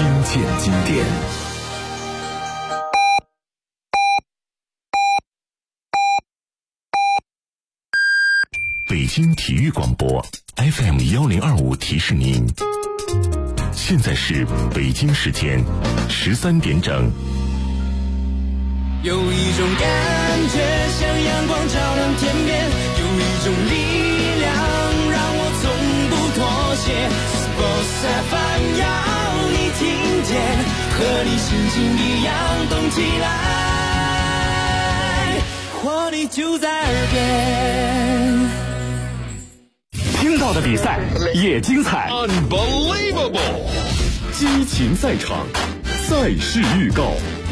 听见经典。北京体育广播 FM1025提示您，现在是北京时间13点整。 有一种感觉像阳光照亮天边，有一种力量让我从不妥协。Sports FM 要你听见，和你心情一样动起来，活力就在耳边。 听到的比赛也精彩 Unbelievable， 激情赛场，赛事预告。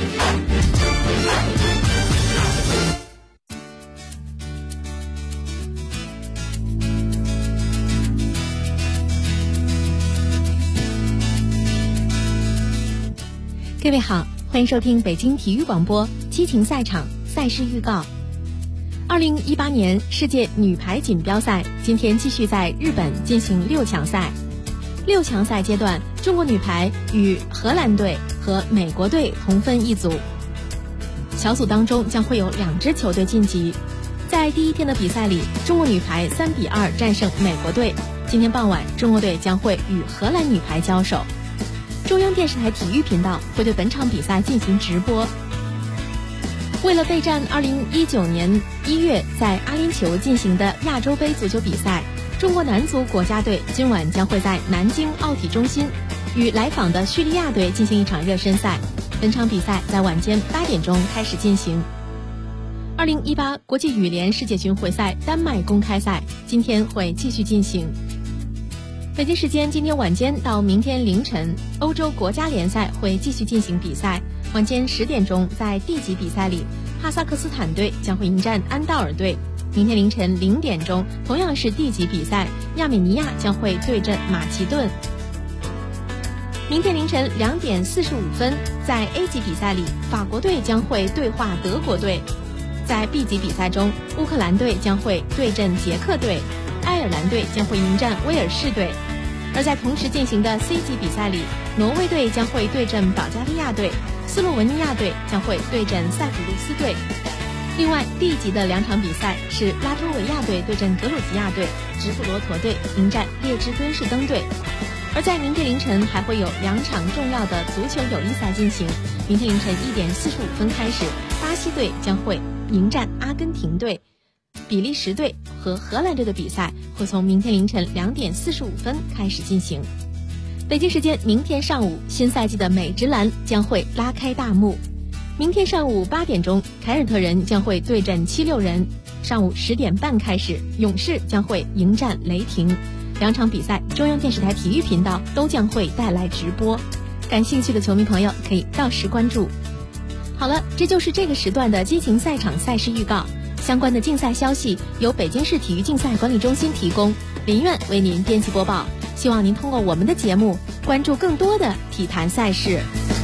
各位好，欢迎收听北京体育广播激情赛场赛事预告。2018年世界女排锦标赛今天继续在日本进行6强赛。6强赛阶段，中国女排与荷兰队和美国队同分一组。小组当中将会有2支球队晋级。在第一天的比赛里，中国女排3-2战胜美国队。今天傍晚，中国队将会与荷兰女排交手。中央电视台体育频道会对本场比赛进行直播。为了备战2019年1月在阿联酋进行的亚洲杯足球比赛，中国男足国家队今晚将会在南京奥体中心与来访的叙利亚队进行一场热身赛。本场比赛在晚间8点钟开始进行。2018国际羽联世界巡回赛丹麦公开赛今天会继续进行。北京时间今天晚间到明天凌晨，欧洲国家联赛会继续进行比赛。晚间10点钟，在 D 级比赛里，哈萨克斯坦队将会迎战安道尔队。明天凌晨0点钟，同样是 D 级比赛，亚美尼亚将会对阵马其顿。明天凌晨2点45分，在 A 级比赛里，法国队将会对话德国队。在 B 级比赛中，乌克兰队将会对阵捷克队，爱尔兰队将会迎战威尔士队。而在同时进行的 C 级比赛里，挪威队将会对阵保加利亚队，斯洛文尼亚队将会对阵塞浦路斯队。另外 D 级的2场比赛是拉脱维亚队对阵格鲁吉亚队，直布罗陀队迎战列支敦士登队。而在明天凌晨还会有2场重要的足球友谊赛进行。明天凌晨1点45分开始，巴西队将会迎战阿根廷队，比利时队和荷兰队的比赛会从明天凌晨2点45分开始进行。北京时间明天上午，新赛季的美职篮将会拉开大幕。明天上午8点钟，凯尔特人将会对阵76人。上午10点半开始，勇士将会迎战雷霆。2场比赛，中央电视台体育频道都将会带来直播。感兴趣的球迷朋友可以到时关注。好了，这就是这个时段的激情赛场赛事预告。相关的竞赛消息由北京市体育竞赛管理中心提供，林苑为您编辑播报。希望您通过我们的节目关注更多的体坛赛事。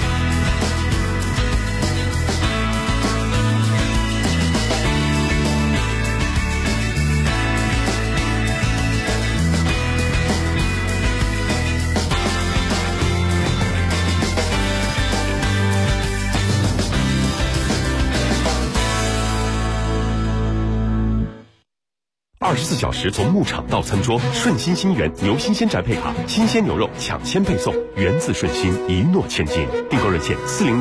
24小时从牧场到餐桌，顺心新源牛新鲜宅配卡，新鲜牛肉抢先配送，源自顺心，一诺千金。订购热线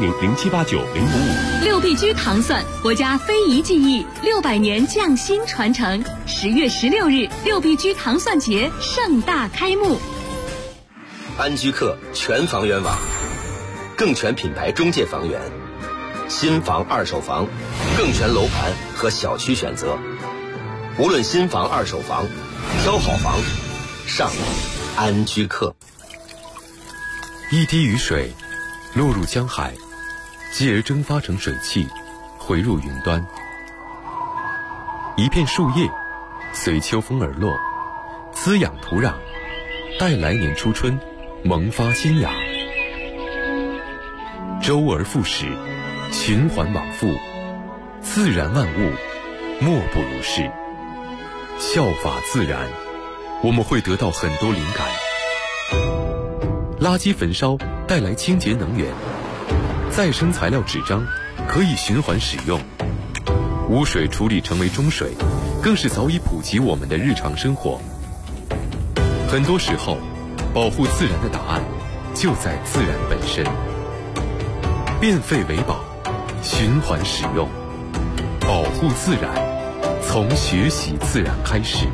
400-0789-055。6必居糖蒜，国家非遗技艺600年匠心传承。10月16日，6必居糖蒜节盛大开幕。 安居客全房源网，更全品牌中介房源，新房二手房，更全楼盘和小区选择。无论新房二手房，挑好房上安居客。 一滴雨水落入江海，继而蒸发成水汽，回入云端。一片树叶随秋风而落，滋养土壤，待来年初春萌发新芽。周而复始，循环往复，自然万物莫不如是。效法自然，我们会得到很多灵感。垃圾焚烧带来清洁能源，再生材料纸张可以循环使用，污水处理成为中水，更是早已普及我们的日常生活。很多时候，保护自然的答案就在自然本身。变废为宝，循环使用，保护自然，从学习自然开始。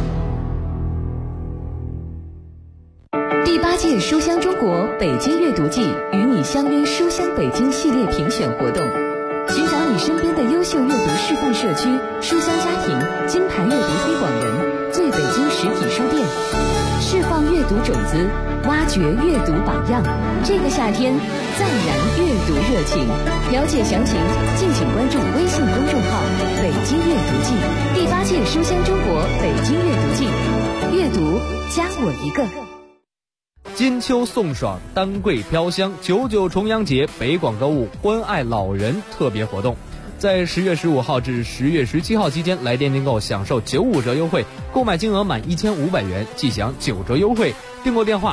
第8届书香中国北京阅读季与你相约书香北京系列评选活动，寻找你身边的优秀阅读示范社区、书香家庭、金牌阅读推广人、最北京实体书店，释放阅读种子，挖掘阅读榜样。这个夏天，再燃阅读热情。了解详情，敬请关注微信公众号“北京阅读季”。第8届书香中国北京阅读季，阅读加我一个。 金秋送爽，丹桂飘香，99重阳节北广购物关爱老人特别活动，在10月15号至10月17号期间，来店订购享受95折优惠，购买金额满1500元即享9折优惠。订购电话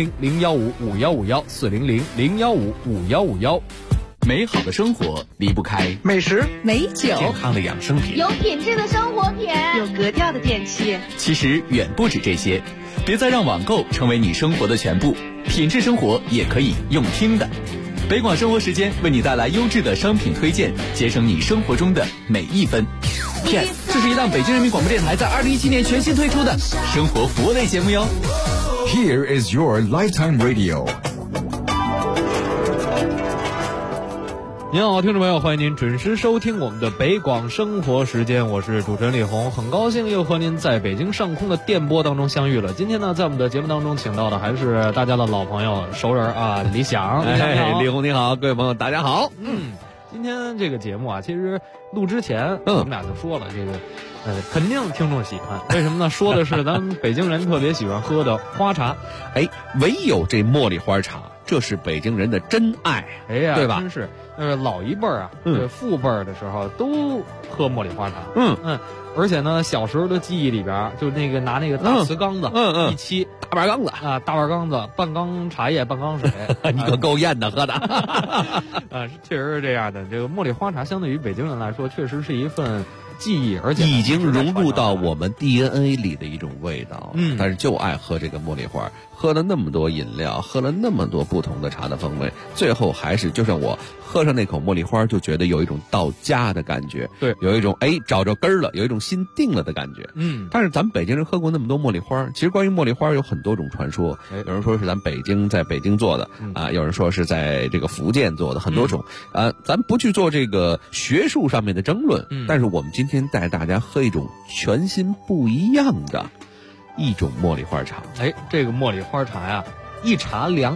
400-015-5151，400-015-5151。 美好的生活离不开美食、 美酒、 健康的养生品， 有品质的生活品， 有格调的电器。 其实远不止这些，别再让网购成为你生活的全部，品质生活也可以用听的。北广生活时间为你带来优质的商品推荐，节省你生活中的每一分。Yes， 这是一档北京人民广播电台在2017年全新推出的生活服务类节目哟。 Here is your lifetime radio。 您好，听众朋友，欢迎您准时收听我们的北广生活时间，我是主持人李红，很高兴又和您在北京上空的电波当中相遇了。今天呢，在我们的节目当中请到的还是大家的老朋友、熟人啊，李想。 李红你好，各位朋友大家好。 今天这个节目啊，其实录之前我们俩就说了，这个肯定听众喜欢，为什么呢？说的是咱们北京人特别喜欢喝的花茶， 唯有这茉莉花茶，这是北京人的真爱，对吧？ 真是。老一辈儿啊，父辈儿的时候都喝茉莉花茶，而且呢，小时候的记忆里边，就那个拿那个大瓷缸子，一沏大板缸子啊，大板缸子，半缸茶叶，半缸水， 你可够艳的喝的， 确实是这样的。这个茉莉花茶相对于北京人来说，确实是一份记忆，而且已经融入到我们 DNA 里的一种味道。但是就爱喝这个茉莉花，喝了那么多饮料，喝了那么多不同的茶的风味，最后还是就像我喝上那口茉莉花，就觉得有一种到家的感觉， 对， 有一种找着根儿了，有一种心定了的感觉。但是咱们北京人喝过那么多茉莉花，其实关于茉莉花有很多种传说，有人说是咱在北京做的啊，有人说是在这个福建做的，很多种咱不去做这个学术上面的争论，但是我们今天带大家喝一种全新不一样的一种茉莉花茶。 这个茉莉花茶呀，一茶连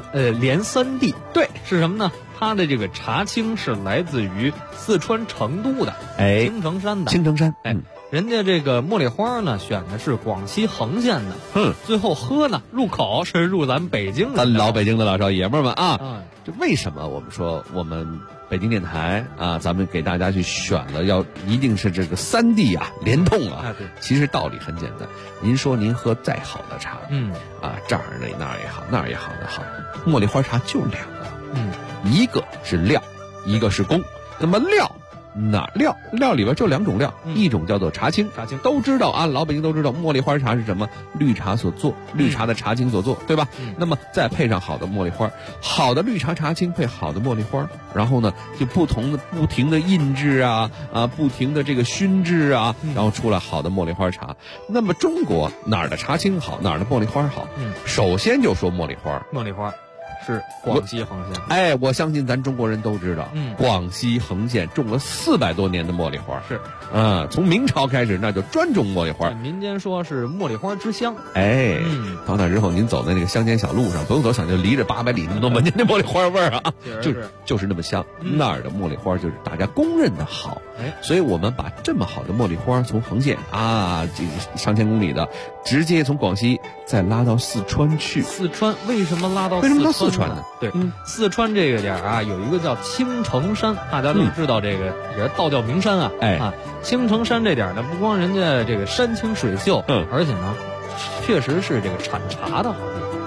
3地。对，是什么呢？它的这个茶青是来自于四川成都的青城山的。青城山，人家这个茉莉花呢，选的是广西横县的。最后喝呢，入口是入咱北京的， 咱老北京的老少爷们儿们啊。这为什么我们说我们北京电台啊，咱们给大家去选了，要一定是这个3地啊联通啊。 对， 其实道理很简单。您说您喝再好的茶，这儿的那儿也好，那儿也好的好，茉莉花茶就2个，一个是料，一个是工。那么料里边就2种料，一种叫做茶青，都知道啊，老北京都知道，茉莉花茶是什么？绿茶所做，绿茶的茶青所做，对吧？那么再配上好的茉莉花，好的绿茶茶青配好的茉莉花，然后呢，就不停的印制啊，不停的这个熏制啊，然后出来好的茉莉花茶。那么中国哪儿的茶青好，哪儿的茉莉花好？首先就说茉莉花。 是广西横县。 我相信咱中国人都知道，广西横县种了400多年的茉莉花， 是从明朝开始那就专种茉莉花， 民间说是茉莉花之乡。 到那之后您走在那个乡间小路上，不用走想就离着800里那么多，闻见那茉莉花味儿啊，就是那么香。那儿的茉莉花就是大家公认的好，所以我们把这么好的茉莉花从横县这个上千公里的，直接从广西再拉到四川去。 四川为什么拉到四川呢？对，四川这个点啊，有一个叫青城山，大家都知道这个也是道教名山啊。青城山这点呢，不光人家这个山清水秀，而且呢，确实是这个产茶的好地方。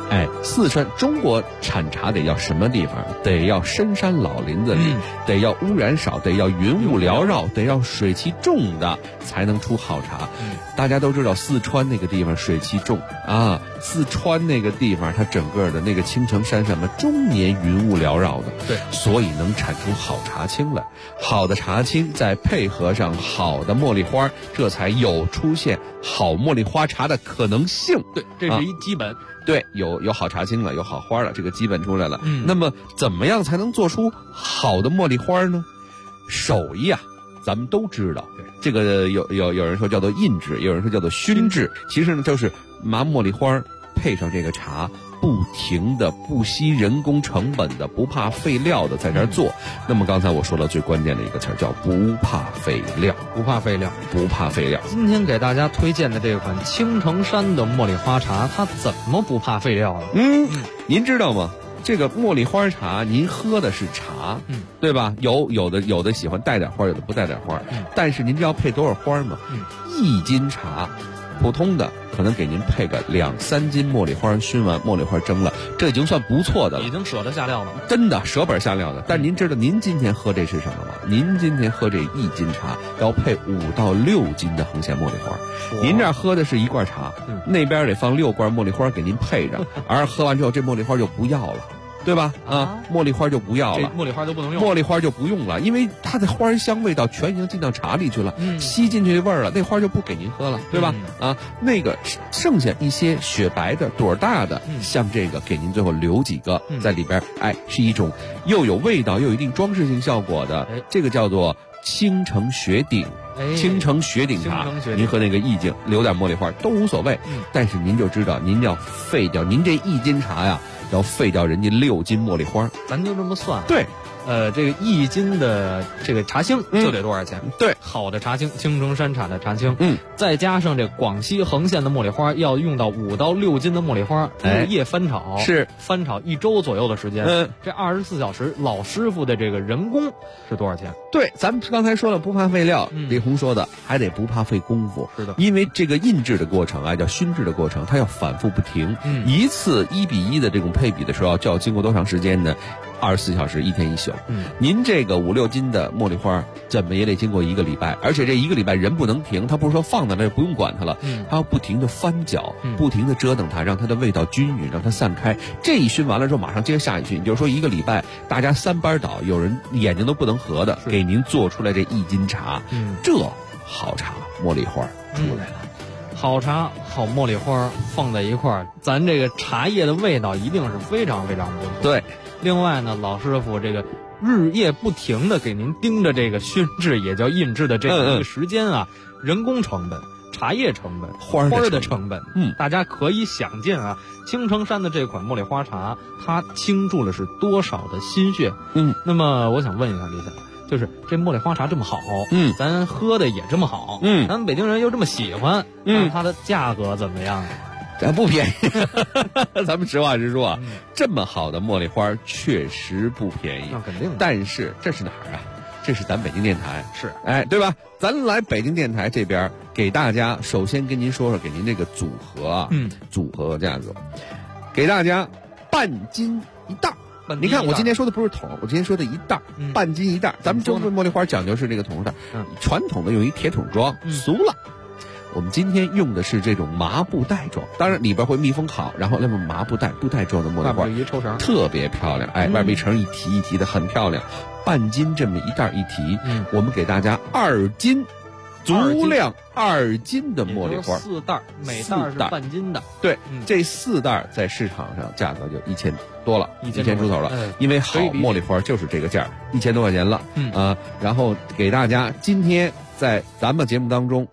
四川中国产茶得要什么地方？得要深山老林子里，得要污染少，得要云雾缭绕，得要水汽重的才能出好茶。大家都知道四川那个地方水汽重啊，四川那个地方它整个的那个青城山上面终年云雾缭绕的， 对， 所以能产出好茶青来。好的茶青再配合上好的茉莉花，这才有出现好茉莉花茶的可能性。 对，这是一基本。 对，有好茶青了，有好花了，这个基本出来了。那么怎么样才能做出好的茉莉花呢？手艺啊，咱们都知道，这个有人说叫做印制，有人说叫做熏制，其实呢就是拿茉莉花配上这个茶，不停的不惜人工成本的，不怕废料的在这儿做。那么刚才我说了最关键的一个词叫不怕废料， 不怕废料， 不怕废料。 今天给大家推荐的这款青城山的茉莉花茶，它怎么不怕废料呢？ 您知道吗？这个茉莉花茶，您喝的是茶，对吧？有的喜欢带点花，有的不带点花。但是您知道配多少花吗？1斤茶，普通的可能给您配个2-3斤茉莉花，熏完茉莉花蒸了，这已经算不错的了， 已经舍得下料了， 真的舍本下料的。但您知道您今天喝这是什么吗？您今天喝这1斤茶要配5到6斤的红线茉莉花。您这儿喝的是一罐茶，那边得放6罐茉莉花给您配着，而喝完之后这茉莉花就不要了。对吧？茉莉花就不要了， 茉莉花就不能用， 茉莉花就不用了，因为它的花香味道全已经进到茶里去了，吸进去的味儿了，那花就不给您喝了，对吧？那个剩下一些雪白的朵大的，像这个给您最后留几个在里边，是一种又有味道又有一定装饰性效果的，这个叫做青城雪顶。青城雪顶茶，您和那个意境留点茉莉花都无所谓，但是您就知道您要废掉您这1斤茶呀，要废掉人家6斤茉莉花， 咱就这么算。 对， 这个1斤的这个茶青就得多少钱？ 对， 好的茶青，青城山产的茶青，再加上这广西横线的茉莉花，要用到5到6斤的茉莉花，日夜翻炒， 是翻炒1周左右的时间。这24小时老师傅的这个人工是多少钱？ 对，咱们刚才说了不怕废料，李红说的还得不怕费功夫。 是的， 因为这个印制的过程叫熏制的过程，它要反复不停。一次1比1的这种配比的时候，就要经过多长时间呢？24小时，1天1宿。您这个5、6斤的茉莉花，怎么也得经过1个礼拜，而且这1个礼拜人不能停，它不是说放在那不用管它了，它要不停的翻搅，不停的折腾它，让它的味道均匀，让它散开。这一熏完了之后，马上接着下一熏，就是说1个礼拜大家3班倒，有人眼睛都不能合的，给您做出来这1斤茶，这好茶茉莉花出来了。 好茶好茉莉花放在一块儿，咱这个茶叶的味道一定是非常非常不错。 对， 另外呢，老师傅这个日夜不停的给您盯着这个熏制，也叫印制的这个时间啊，人工成本、茶叶成本、花的成本，大家可以想见啊，青城山的这款茉莉花茶，它倾注了是多少的心血。那么我想问一下李想，就是这茉莉花茶这么好，咱喝的也这么好，咱们北京人又这么喜欢，那它的价格怎么样啊？ 不便宜，咱们实话实说啊，这么好的茉莉花确实不便宜， 那肯定的。 但是这是哪儿啊？这是咱北京电台， 是对吧？咱来北京电台这边给大家，首先跟您说说，给您这个组合啊，组合价格，给大家半斤一袋。你看，我今天说的不是桶，我今天说的一袋，半斤一袋。咱们中国茉莉花讲究是这个桶袋，传统的用一铁桶装，俗了。我们今天用的是这种麻布袋装，当然里边会密封好，然后那么麻布袋装的茉莉花， 一抽绳特别漂亮，外边一层一提一提的很漂亮。半斤这么一袋一提，我们给大家2斤。足量2斤的茉莉花 ，4袋，每袋是半斤的。 对，这4袋在市场上价格就1000多了，1000出头了。因为好茉莉花就是这个价，1000多块钱了。然后给大家今天在咱们节目当中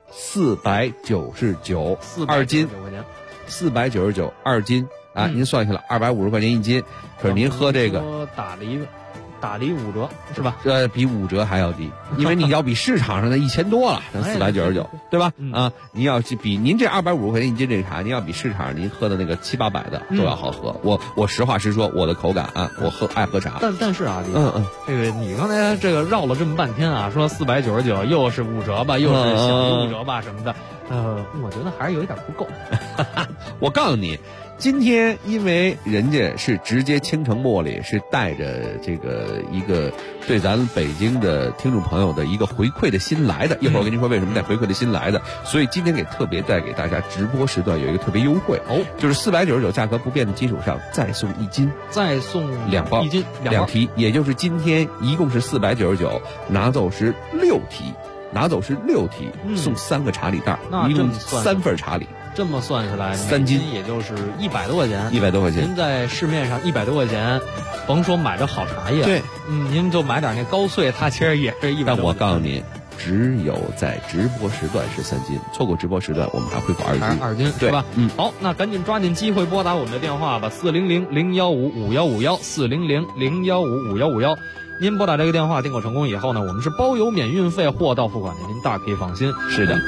499，2斤，499 2斤啊，您算下来250块钱1斤，可是您喝这个打了5折是吧？ 比5折还要低，因为你要比市场上的1000多了，咱499，对吧？您要比您这250块钱1斤这茶，您要比市场上您喝的那个700、800的都要好喝。我实话实说，我的口感啊，我爱喝茶。 但是啊，这个你刚才这个绕了这么半天啊，说499又是5折吧，又是小5折吧什么的，我觉得还是有一点不够。 我告诉你。 今天因为人家是直接青城茉莉是带着这个一个对咱北京的听众朋友的一个回馈的心来的，一会儿我跟您说为什么带回馈的心来的，所以今天特别带给大家直播时段有一个特别优惠哦，就是499价格不变的基础上再送1斤， 再送 2包 1斤 2提，也就是今天一共是499，拿走是6提，送3个茶礼袋，一共3份茶礼。 这么算下来 ，3斤也就是100多块钱。 100多块钱， 您在市面上100多块钱，甭说买着好茶叶， 对， 您就买点那高碎，它其实也是100多块钱。 但我告诉您，只有在直播时段是3斤，错过直播时段，我们还会补2斤， 是吧？好，那赶紧抓紧机会拨打我们的电话吧，400-015-5151，400-015-5151。您拨打这个电话订购成功以后呢，我们是包邮免运费，货到付款的，您大可以放心。 是的。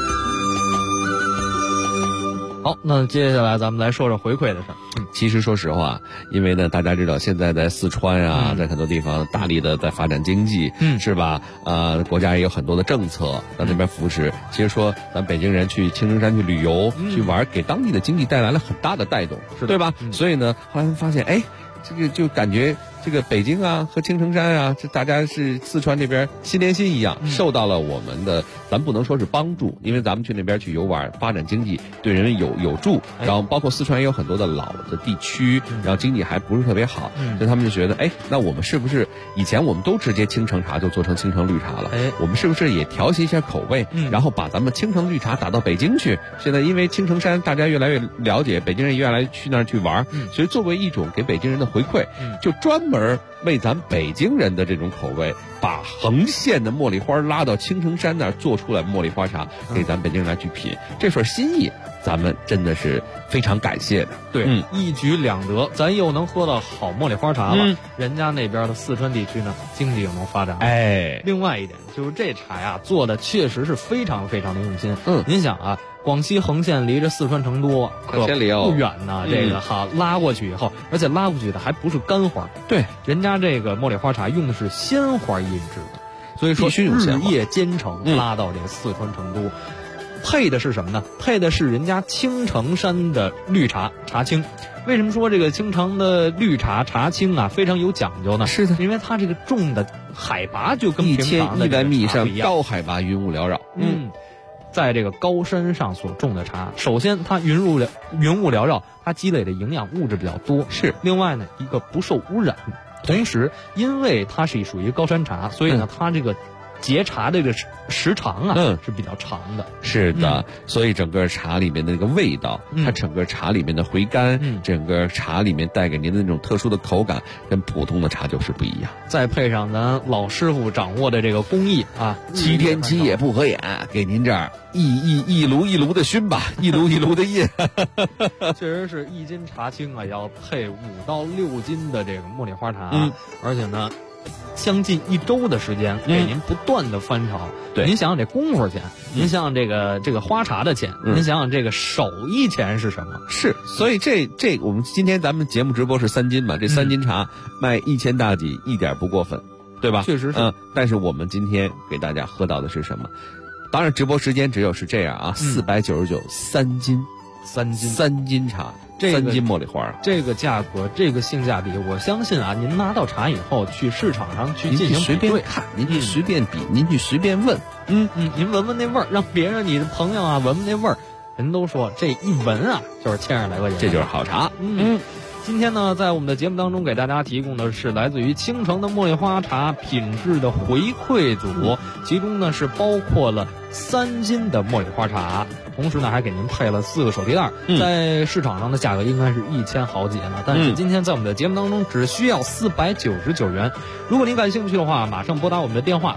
好，那接下来咱们来说说回馈的事儿。 其实说实话，因为呢，大家知道现在在四川啊，在很多地方大力的在发展经济，是吧？国家也有很多的政策在那边扶持。其实说咱北京人去青城山去旅游、去玩，给当地的经济带来了很大的带动，对吧？所以呢，后来发现，哎，这个就感觉这个北京啊和青城山啊，这大家是四川这边心连心一样，受到了我们的，咱不能说是帮助，因为咱们去那边去游玩，发展经济对人有助。然后包括四川也有很多的老的地区，然后经济还不是特别好，所以他们就觉得，哎，那我们是不是以前我们都直接青城茶就做成青城绿茶了？我们是不是也调节一下口味，然后把咱们青城绿茶打到北京去？现在因为青城山大家越来越了解，北京人越来越去那儿去玩，所以作为一种给北京人的回馈，就专门为咱北京人的这种口味，把横线的茉莉花拉到青城山那儿做出来茉莉花茶，给咱北京人来去品，这份心意咱们真的是非常感谢的。 对，一举两得，咱又能喝到好茉莉花茶了，人家那边的四川地区呢，经济又能发展。另外一点就是这茶呀做的确实是非常非常的用心。您想啊，广西横线离着四川成都可不远呢，这个拉过去以后，而且拉过去的还不是干花，对，人家这个茉莉花茶用的是鲜花印制的，所以说日夜兼程拉到这个四川成都。配的是什么呢？配的是人家青城山的绿茶茶青。为什么说这个青城的绿茶茶青啊非常有讲究呢？是的，因为它这个种的海拔就跟平常的 1100米以上高海拔，云雾缭绕。 在这个高山上所种的茶，首先它云雾缭绕，它积累的营养物质比较多。是，另外呢，一个不受污染，同时因为它是属于高山茶，所以呢，它这个结茶的这个时长啊，是比较长的。 是的，所以整个茶里面的那个味道，它整个茶里面的回甘，整个茶里面带给您的那种特殊的口感，跟普通的茶就是不一样。 再配上咱老师傅掌握的这个工艺啊 ，7天7夜不合眼，给您这儿一炉一炉的熏吧，一炉一炉的印。 确实是1斤茶青啊，要配5到6斤的这个茉莉花茶，而且呢，将近1周的时间给您不断的翻炒。对，您想想这功夫钱，您想想这个花茶的钱，您想想这个手艺钱是什么？ 是，所以这我们今天咱们节目直播是3斤嘛，这3斤茶卖1000大几，一点不过分，对吧？ 确实是。 但是我们今天给大家喝到的是什么？当然直播时间只有是这样啊，499 3斤茶。3斤茉莉花， 这个价格，这个性价比，我相信啊，您拿到茶以后去市场上去进行随便看，您去随便比，您去随便问， 您闻闻那味儿，让别人你的朋友啊闻闻那味儿，人都说这一闻啊就是1000来块钱， 这就是好茶。 今天呢，在我们的节目当中给大家提供的是来自于青城的茉莉花茶品质的回馈组，其中呢是包括了3斤的茉莉花茶，同时呢还给您配了4个手提袋，在市场上的价格应该是1000好几呢，但是今天在我们的节目当中只需要499元。如果您感兴趣的话，马上拨打我们的电话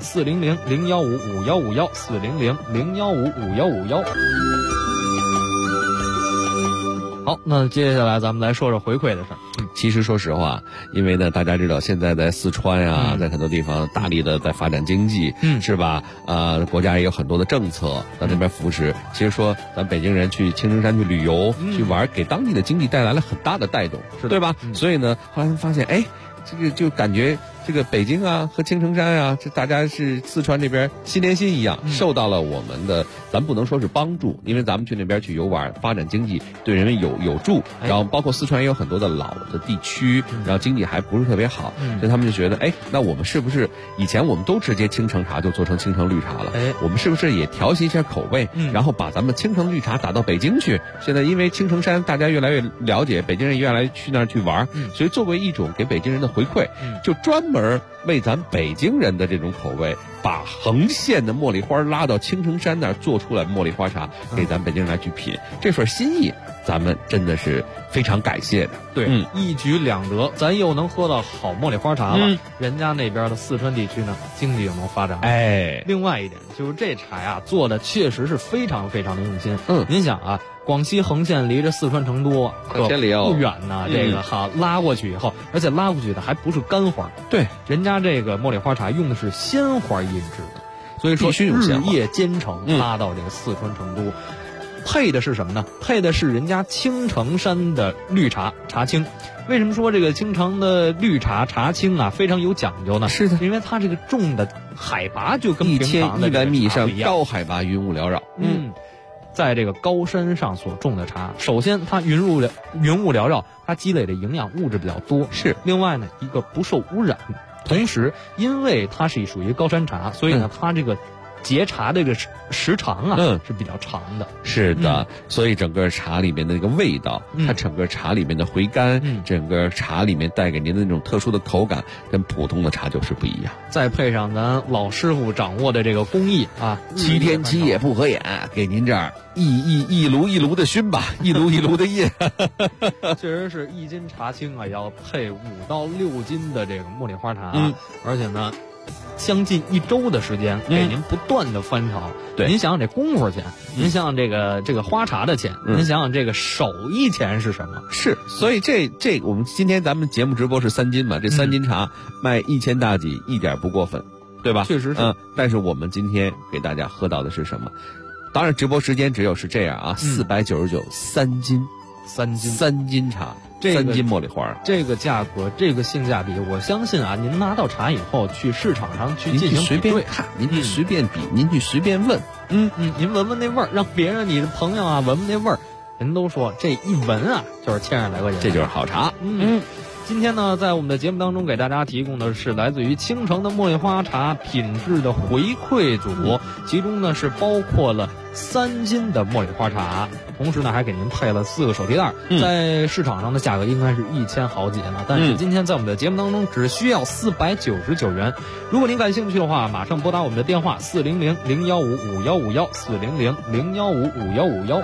400-015-5151，400-015-5151。好，那接下来咱们来说说回馈的事儿。 其实说实话，因为呢，大家知道现在在四川啊，在很多地方大力的在发展经济，是吧？国家也有很多的政策在那边扶持。其实说咱北京人去青城山去旅游、去玩，给当地的经济带来了很大的带动，对吧？所以呢，后来发现，哎， 这个就感觉这个北京啊和青城山啊，这大家是四川这边心连心一样，受到了我们的，咱不能说是帮助，因为咱们去那边去游玩，发展经济对人们有助，然后包括四川也有很多的老的地区，然后经济还不是特别好，所以他们就觉得，那我们是不是以前我们都直接青城茶就做成青城绿茶了？我们是不是也调戏一下口味，然后把咱们青城绿茶打到北京去？现在因为青城山大家越来越了解，北京人越来越去那儿去玩，所以作为一种给北京人的回馈，就专门为咱北京人的这种口味，把横线的茉莉花拉到青城山那儿做出来茉莉花茶，给咱北京人来去品，这份心意咱们真的是非常感谢的。 对，一举两得，咱又能喝到好茉莉花茶了，人家那边的四川地区呢，经济又能发展。另外一点就是这茶呀做的确实是非常非常的用心。您想啊，广西横线离着四川成都可不远呢，这个好拉过去以后，而且拉过去的还不是干花， 对， 人家这个茉莉花茶用的是鲜花印制的，所以说日夜兼程拉到这个四川成都。配的是什么呢？配的是人家青城山的绿茶茶青。为什么说这个青城的绿茶茶青啊非常有讲究呢？ 是的， 因为它这个种的海拔就跟平常的 1100米以上高海拔云雾缭绕。 在这个高山上所种的茶，首先它云雾缭绕，它积累的营养物质比较多。 是， 另外呢，一个不受污染，同时因为它是属于高山茶，所以呢，它这个结茶的这个时长啊，是比较长的。 是的，所以整个茶里面的那个味道，它整个茶里面的回甘，整个茶里面带给您的那种特殊的口感，跟普通的茶就是不一样。 再配上咱老师傅掌握的这个工艺啊 ，7天7夜不合眼，给您这儿一炉一炉的熏吧，一炉一炉的印。 确实是1斤茶青啊，要配5到6斤的这个茉莉花茶，而且呢，将近1周的时间给您不断的翻炒。 对， 您想想这功夫钱，您想想这个花茶的钱，您想想这个手艺钱是什么？ 是，所以这我们今天咱们节目直播是3斤嘛，这3斤茶卖1000大几，一点不过分，对吧？ 确实是。 但是我们今天给大家喝到的是什么？当然直播时间只有是这样啊，499 3斤茶。3斤茉莉花， 这个价格，这个性价比，我相信啊，您拿到茶以后，去市场上去进行随便看，您去随便比，您去随便问， 您闻闻那味儿，让别人你的朋友啊闻闻那味儿，人都说这一闻啊就是1000来块钱， 这就是好茶。 今天呢，在我们的节目当中给大家提供的是来自于青城的茉莉花茶品质的回馈组，其中呢是包括了3斤的茉莉花茶，同时呢还给您配了4个手提袋，在市场上的价格应该是1000好几呢，但是今天在我们的节目当中只需要499元。如果您感兴趣的话，马上拨打我们的电话400-015-5151，400-015-5151。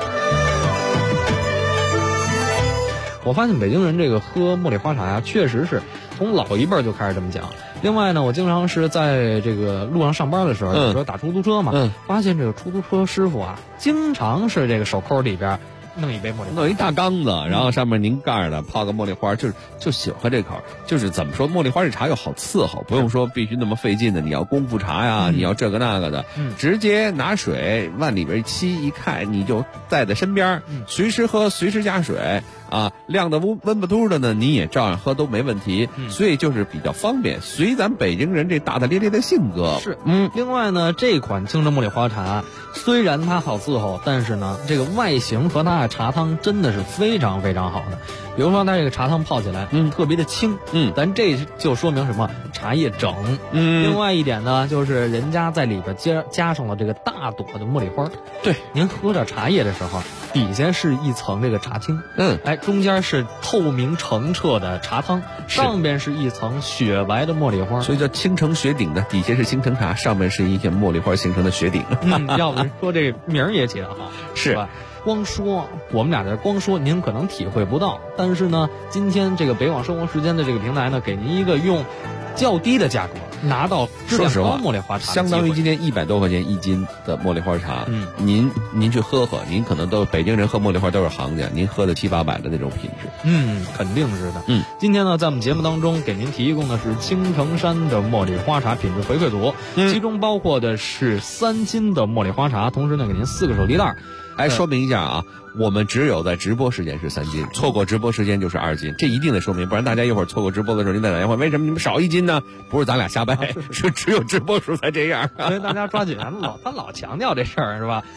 我发现北京人这个喝茉莉花茶呀，确实是从老一辈就开始这么讲。另外呢，我经常是在这个路上上班的时候，有时候打出租车嘛，发现这个出租车师傅啊，经常是这个手扣里边弄一杯茉莉花， 弄一大缸子，然后上面拧盖的，泡个茉莉花，就喜欢这口。就是怎么说，茉莉花这茶又好伺候，不用说必须那么费劲的，你要功夫茶呀，你要这个那个的，直接拿水往里边一沏一开，你就带在身边，随时喝，随时加水。晾的温不嘟的呢，你也照样喝都没问题，所以就是比较方便，随咱北京人这大大咧咧的性格。 是，另外呢，这款青城茉莉花茶虽然它好伺候，但是呢，这个外形和它的茶汤真的是非常非常好的。比如说它这个茶汤泡起来，特别的清，咱这就说明什么？茶叶整。另外一点呢，就是人家在里边加上了这个大朵的茉莉花。 对， 您喝着茶叶的时候，底下是一层这个茶青，中间是透明澄澈的茶汤，上边是一层雪白的茉莉花， 所以叫青城雪顶的，底下是青城茶，上面是一片茉莉花形成的雪顶。 要不说这名儿也起得好， 是吧？光说我们俩这光说，您可能体会不到。但是呢，今天这个北网生活时间的这个平台呢，给您一个用较低的价格拿到质量高茉莉花茶， 相当于今天100多块钱1斤的茉莉花茶。您去喝，您可能都北京人喝茉莉花都是行家，您喝的700-800的那种品质。 肯定是的。今天呢，在我们节目当中给您提供的是青城山的茉莉花茶品质回馈组，其中包括的是3斤的茉莉花茶，同时呢给您4个手提袋。 说明一下啊， 我们只有在直播时间是3斤，错过直播时间就是2斤，这一定得说明，不然大家一会儿错过直播的时候您再打电话，为什么你们少1斤呢？不是咱俩瞎掰，是只有直播时候才这样。 所以大家抓紧，他老强调这事儿是吧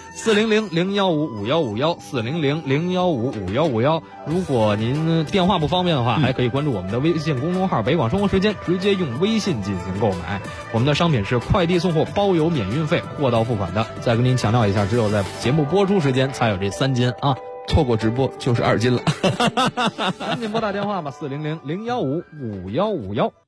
？400-015-5151，400-015-5151。如果您电话不方便的话，还可以关注我们的微信公众号“北广生活时间”，直接用微信进行购买。我们的商品是快递送货包邮免运费，货到付款的。再跟您强调一下，只有在节目播出时间才有这3斤啊。 错过直播就是2斤了。 赶紧拨打电话吧，400-015-5151。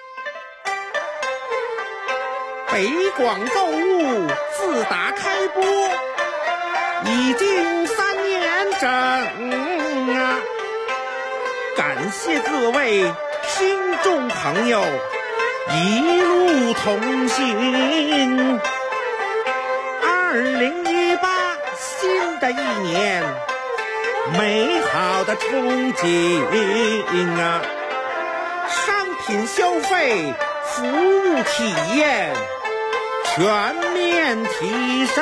北广购物自打开播已经3年整啊！感谢各位听众朋友一路同行。2018新的一年，美好的憧憬啊！商品消费、服务体验全面提升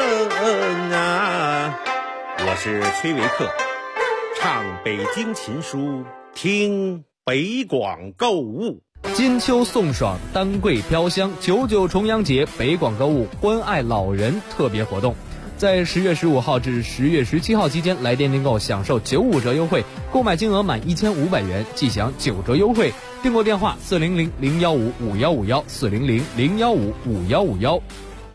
啊！我是崔维克，唱北京琴书，听北广购物。 金秋送爽，丹桂飘香，99重阳节，北广购物关爱老人特别活动。在10月15号至10月17号期间，来店订购享受95折优惠，购买金额满1500元即享9折优惠。订购电话400-015-5151，400-015-5151。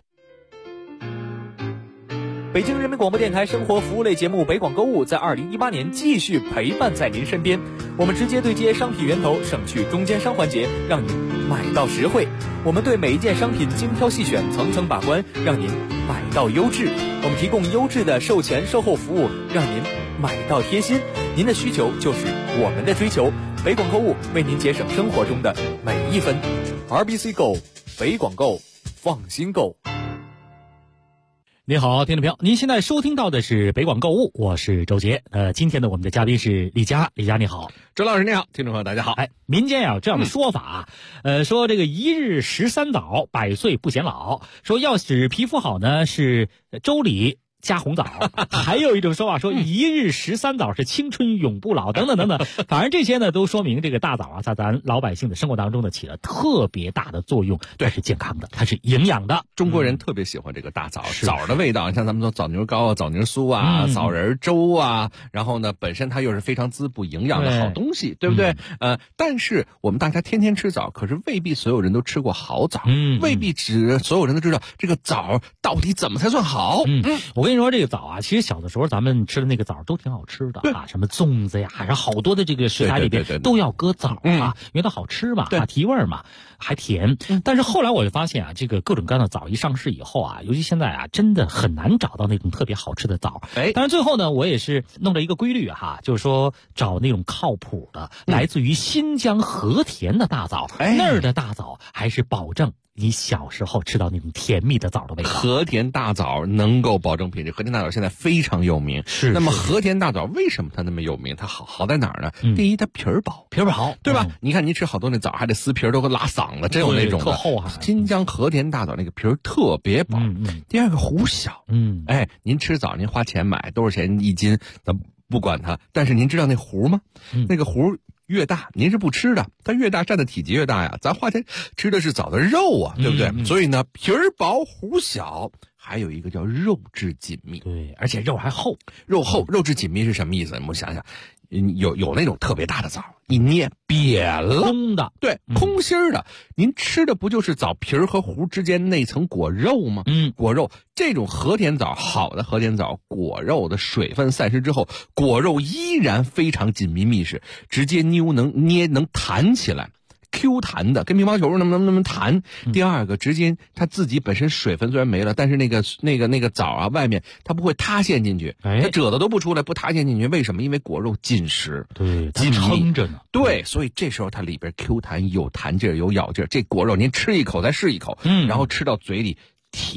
北京人民广播电台生活服务类节目《北广购物》在2018年继续陪伴在您身边。我们直接对接商品源头，省去中间商环节，让您买到实惠。我们对每一件商品精挑细选，层层把关，让您买到优质。我们提供优质的售前售后服务，让您买到贴心。您的需求就是我们的追求。北广购物为您节省生活中的每一分。RBC Go， 北广购，放心购。 你好，听众朋友，您现在收听到的是北广购物，我是周杰。今天呢，我们的嘉宾是李佳，李佳你好， 周老师你好，听众朋友大家好。 民间有这样的说法说这个一日13枣，百岁不显老。说要使皮肤好呢，是粥里加红枣，还有一种说法说一日13枣是青春永不老，等等等等。反正这些呢，都说明这个大枣啊，在咱老百姓的生活当中呢，起了特别大的作用。对，是健康的，它是营养的。 中国人特别喜欢这个大枣，枣的味道，像咱们说枣泥糕啊、枣泥酥啊、枣仁粥啊，然后呢，本身它又是非常滋补营养的好东西，对不对？但是我们大家天天吃枣，可是未必所有人都吃过好枣，未必所有人都知道这个枣到底怎么才算好。 我跟你说这个枣啊，其实小的时候咱们吃的那个枣都挺好吃的啊，什么粽子呀，然后好多的这个食材里边都要搁枣啊，因为它好吃嘛，提味嘛，还甜。但是后来我就发现啊，这个各种各样的枣一上市以后啊，尤其现在啊，真的很难找到那种特别好吃的枣。但是最后呢，我也是弄了一个规律哈，就是说找那种靠谱的，来自于新疆和田的大枣，那儿的大枣还是保证你小时候吃到那种甜蜜的枣的味道。 和田大枣能够保证品质，和田大枣现在非常有名。 是。 那么和田大枣为什么它那么有名？它好在哪儿呢？第一，它皮儿薄，对吧？你看您吃好多那枣还得撕皮儿，都给拉嗓子，真有那种的。 特厚啊！ 新疆和田大枣那个皮儿特别薄。第二个核小。您吃枣您花钱买多少钱1斤，咱不管它，但是您知道那核吗？那个核越大，您是不吃的，它越大占的体积越大呀。咱花钱吃的是枣的肉啊，对不对？所以呢，皮儿薄核小，还有一个叫肉质紧密。 对，而且肉还厚， 肉质紧密是什么意思？我们想想，有那种特别大的枣，一捏瘪了， 空的， 对，空心儿的。您吃的不就是枣皮儿和核之间那层果肉吗？果肉，这种和田枣，好的和田枣，果肉的水分散失之后，果肉依然非常紧密密实，直接能弹起来。Q 弹的，跟乒乓球那么弹。第二个，直接它自己本身水分虽然没了，但是那个枣啊，外面它不会塌陷进去，它褶子都不出来，不塌陷进去。为什么？因为果肉紧实， 对，它撑着呢。 对，所以这时候它里边 Q 弹，有弹劲儿，有咬劲儿。这果肉您吃一口再试一口，然后吃到嘴里甜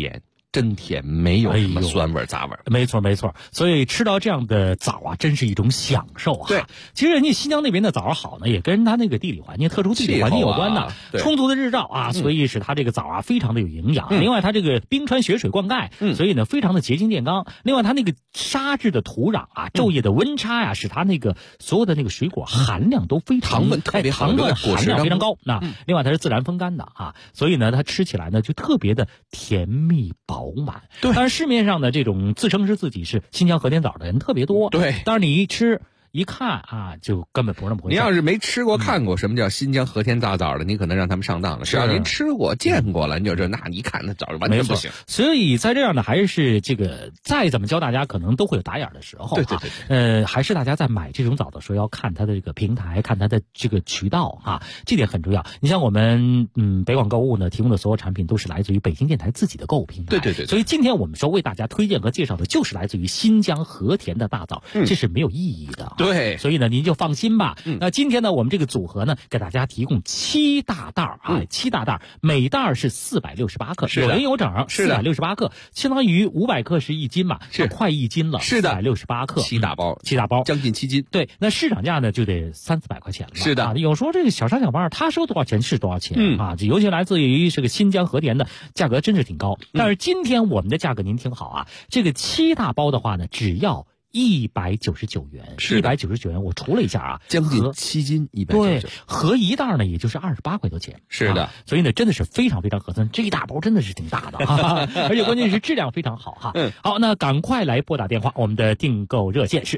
真甜，没有什么酸味杂味。 没错没错，所以吃到这样的枣啊，真是一种享受啊。 对， 其实人家新疆那边的枣好呢，也跟它那个地理环境、特殊地理环境有关的。充足的日照啊，所以使它这个枣啊非常的有营养。另外，它这个冰川雪水灌溉，所以呢非常的洁净健康。另外，它那个沙质的土壤啊，昼夜的温差呀，使它那个所有的那个水果含量都非常糖分特别好， 糖分含量非常高。那另外它是自然风干的啊，所以呢它吃起来呢就特别的甜蜜饱满。 对， 但是市面上的这种自称是自己是新疆和田枣的人特别多。 对， 但是你一吃一看啊，就根本不是那么回事。 你要是没吃过、看过什么叫新疆和田大枣的，你可能让他们上当了。只要您吃过、见过了，你就知道，那你一看那枣完全不行。 所以在这样的还是这个再怎么教大家，可能都会有打眼的时候。 对。 还是大家在买这种枣的时候要看它的这个平台，看它的这个渠道啊，这点很重要。你像我们北广购物呢提供的所有产品都是来自于北京电台自己的购物平台。 对。 所以今天我们说为大家推荐和介绍的就是来自于新疆和田的大枣，这是没有意义的。 对， 所以呢，您就放心吧。那今天呢，我们这个组合呢，给大家提供7大袋啊，7大袋，每袋是468克，有零有整，468克，相当于500克是1斤嘛，是快1斤了， 是的 ，468克 ，7大包，将近7斤。 对，那市场价呢就得300-400块钱了。 是的， 有说这个小商小贩他收多少钱是多少钱啊，尤其来自于这个新疆和田的价格真是挺高。但是今天我们的价格您听好啊，这个7大包的话呢，只要199元，是199元。我除了一下啊， 将近7斤199。 对，合一袋呢，也就是28块多钱。 是的， 所以呢，真的是非常非常合算。这一大包真的是挺大的啊，而且关键是质量非常好哈。好，那赶快来拨打电话，我们的订购热线是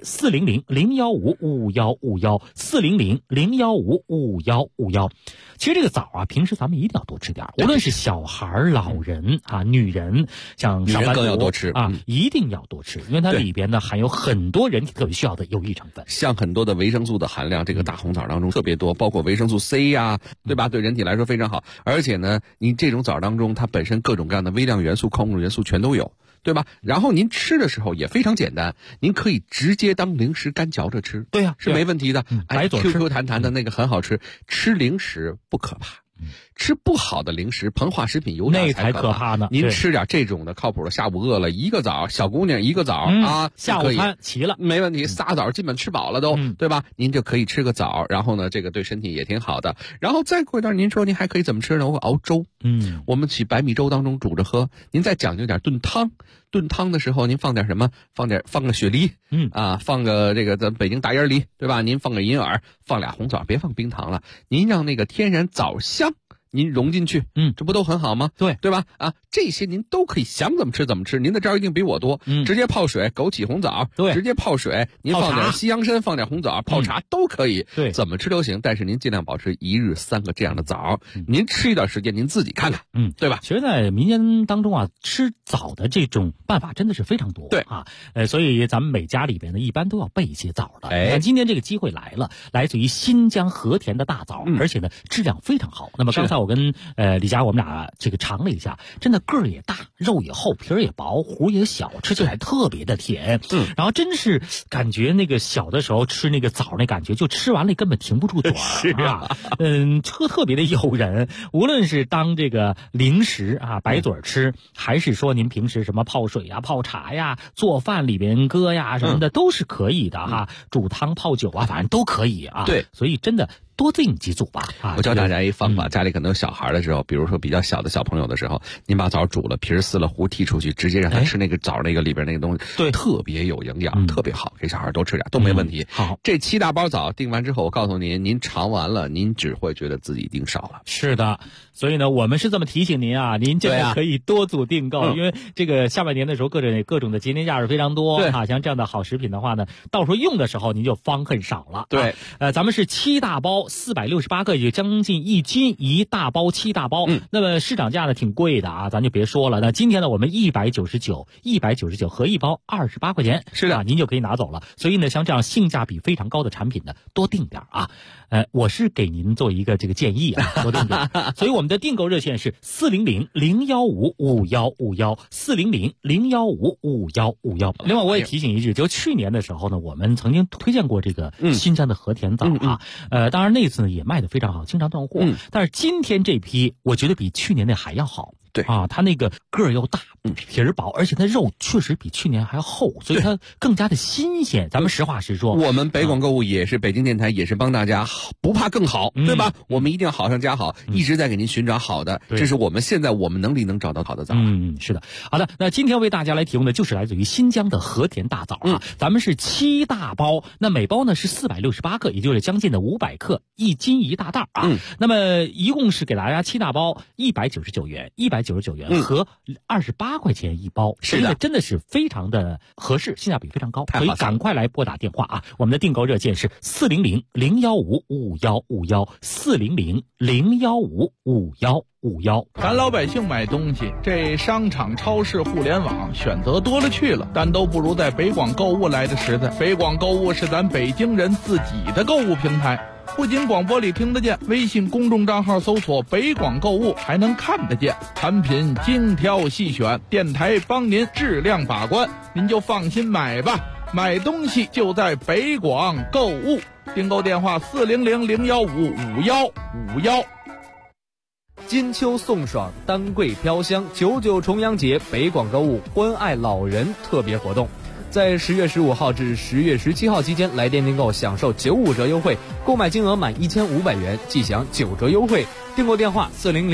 400-015-5151，400-015-5151。其实这个枣啊，平时咱们一定要多吃点，无论是小孩、老人啊、女人，像上班族更要多吃啊，一定要多吃，因为它里边呢含有很多人体特别需要的有益成分， 像很多的维生素的含量，这个大红枣当中特别多，包括维生素 C 呀，对吧？对人体来说非常好。而且呢，您这种枣当中，它本身各种各样的微量元素、矿物元素全都有，对吧？然后您吃的时候也非常简单，您可以直接当零食干嚼着吃， 对呀， 是没问题的。 白嘴 QQ 弹弹的那个很好吃，吃零食不可怕。吃不好的零食，膨化食品油炸才可怕呢。 您吃点这种的靠谱的，下午饿了一个枣，小姑娘一个枣啊， 下午餐齐了， 没问题。仨枣基本吃饱了都，对吧？您就可以吃个枣，然后呢，这个对身体也挺好的。然后再过一段，您说您还可以怎么吃呢？我熬粥，我们取白米粥当中煮着喝。您再讲究点炖汤，炖汤的时候您放点什么？放个雪梨，放个这个咱北京大椰梨，对吧？您放个银耳，放俩红枣，别放冰糖了。您让那个天然枣香您融进去，这不都很好吗？对吧？啊，这些您都可以想怎么吃怎么吃。您的招一定比我多，直接泡水，枸杞红枣，直接泡水，您放点西洋参，放点红枣，泡茶都可以，怎么吃都行。但是您尽量保持1日3个这样的枣，您吃一段时间，您自己看看，对吧？ 其实，在民间当中啊，吃枣的这种办法真的是非常多， 对啊，所以咱们每家里边呢，一般都要备一些枣的。那今天这个机会来了，来自于新疆和田的大枣，而且呢质量非常好。那么刚才我跟李佳我们俩这个尝了一下，真的个儿也大，肉也厚，皮儿也薄，核也小，吃起来特别的甜。然后真是感觉那个小的时候吃那个枣那感觉，就吃完了根本停不住嘴儿啊。特别的诱人。无论是当这个零食啊白嘴吃，还是说您平时什么泡水呀、泡茶呀、做饭里边搁呀什么的，都是可以的哈。煮汤泡酒啊，反正都可以啊。 对， 所以真的多订几组吧。 我教大家一方法，家里可能有小孩的时候，比如说比较小的小朋友的时候，您把枣煮了，皮儿撕了，核剔出去，直接让他吃那个枣那个里边那个东西， 对， 特别有营养，特别好，给小孩多吃点都没问题。 好， 这7大包枣订完之后，我告诉您，您尝完了，您只会觉得自己订少了。 是的，所以呢，我们是这么提醒您啊，您真的可以多组订购，因为这个下半年的时候，各种的节年假日非常多啊，像这样的好食品的话呢，到时候用的时候您就方恨少了。 对， 咱们是7大包468克，也就将近1斤一大包，7大包。那么市场价呢挺贵的啊，咱就别说了。那今天呢，我们199合一包28块钱， 是的， 您就可以拿走了。所以呢，像这样性价比非常高的产品呢，多订点啊。我是给您做一个这个建议啊，多订点。所以我们的订购热线是400-015-5151，400-015-5151。另外，我也提醒一句，就去年的时候呢，我们曾经推荐过这个新疆的和田枣啊。当然那次呢也卖得非常好，经常断货。但是今天这批，我觉得比去年那还要好。 对啊，它那个个儿又大，皮儿薄，而且它肉确实比去年还厚，所以它更加的新鲜。咱们实话实说， 我们北广购物也是北京电台，也是帮大家不怕更好，对吧？我们一定要好上加好，一直在给您寻找好的，这是我们现在我们能力能找到好的枣。 是的。好的，那今天为大家来提供的就是来自于新疆的和田大枣啊，咱们是7大包，那每包呢是468克，也就是将近的500克，1斤1大袋啊。那么一共是给大家7大包199元，199元和28块钱一包， 是的， 真的是非常的合适，性价比非常高，所以赶快来拨打电话啊！我们的订购热线是400-015-5151，400-015-5151。 咱老百姓买东西，这商场、超市、互联网选择多了去了，但都不如在北广购物来的实在。北广购物是咱北京人自己的购物平台，不仅广播里听得见，微信公众账号搜索北广购物还能看得见，产品精挑细选，电台帮您质量把关，您就放心买吧。买东西就在北广购物，订购电话400-015-5151。 金秋送爽，丹桂飘香，99重阳节北广购物关爱老人特别活动，在10月15号至10月17号期间，来电订购享受95折优惠，购买金额满1500元即享9折优惠。订购电话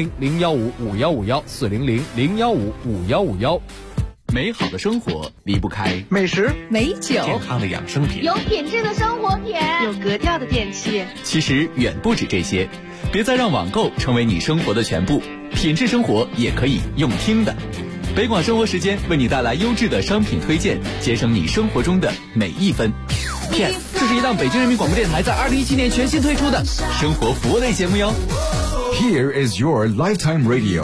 400-015-5151，400-015-5151。 美好的生活离不开美食、 美酒、 健康的养生品， 有品质的生活品，有格调的电器。 其实远不止这些，别再让网购成为你生活的全部，品质生活也可以用听的。北广生活时间为你带来优质的商品推荐，节省你生活中的每一分。Yes， 这是一档北京人民广播电台在2017年全新推出的生活服务类节目哟。 Here is your lifetime radio。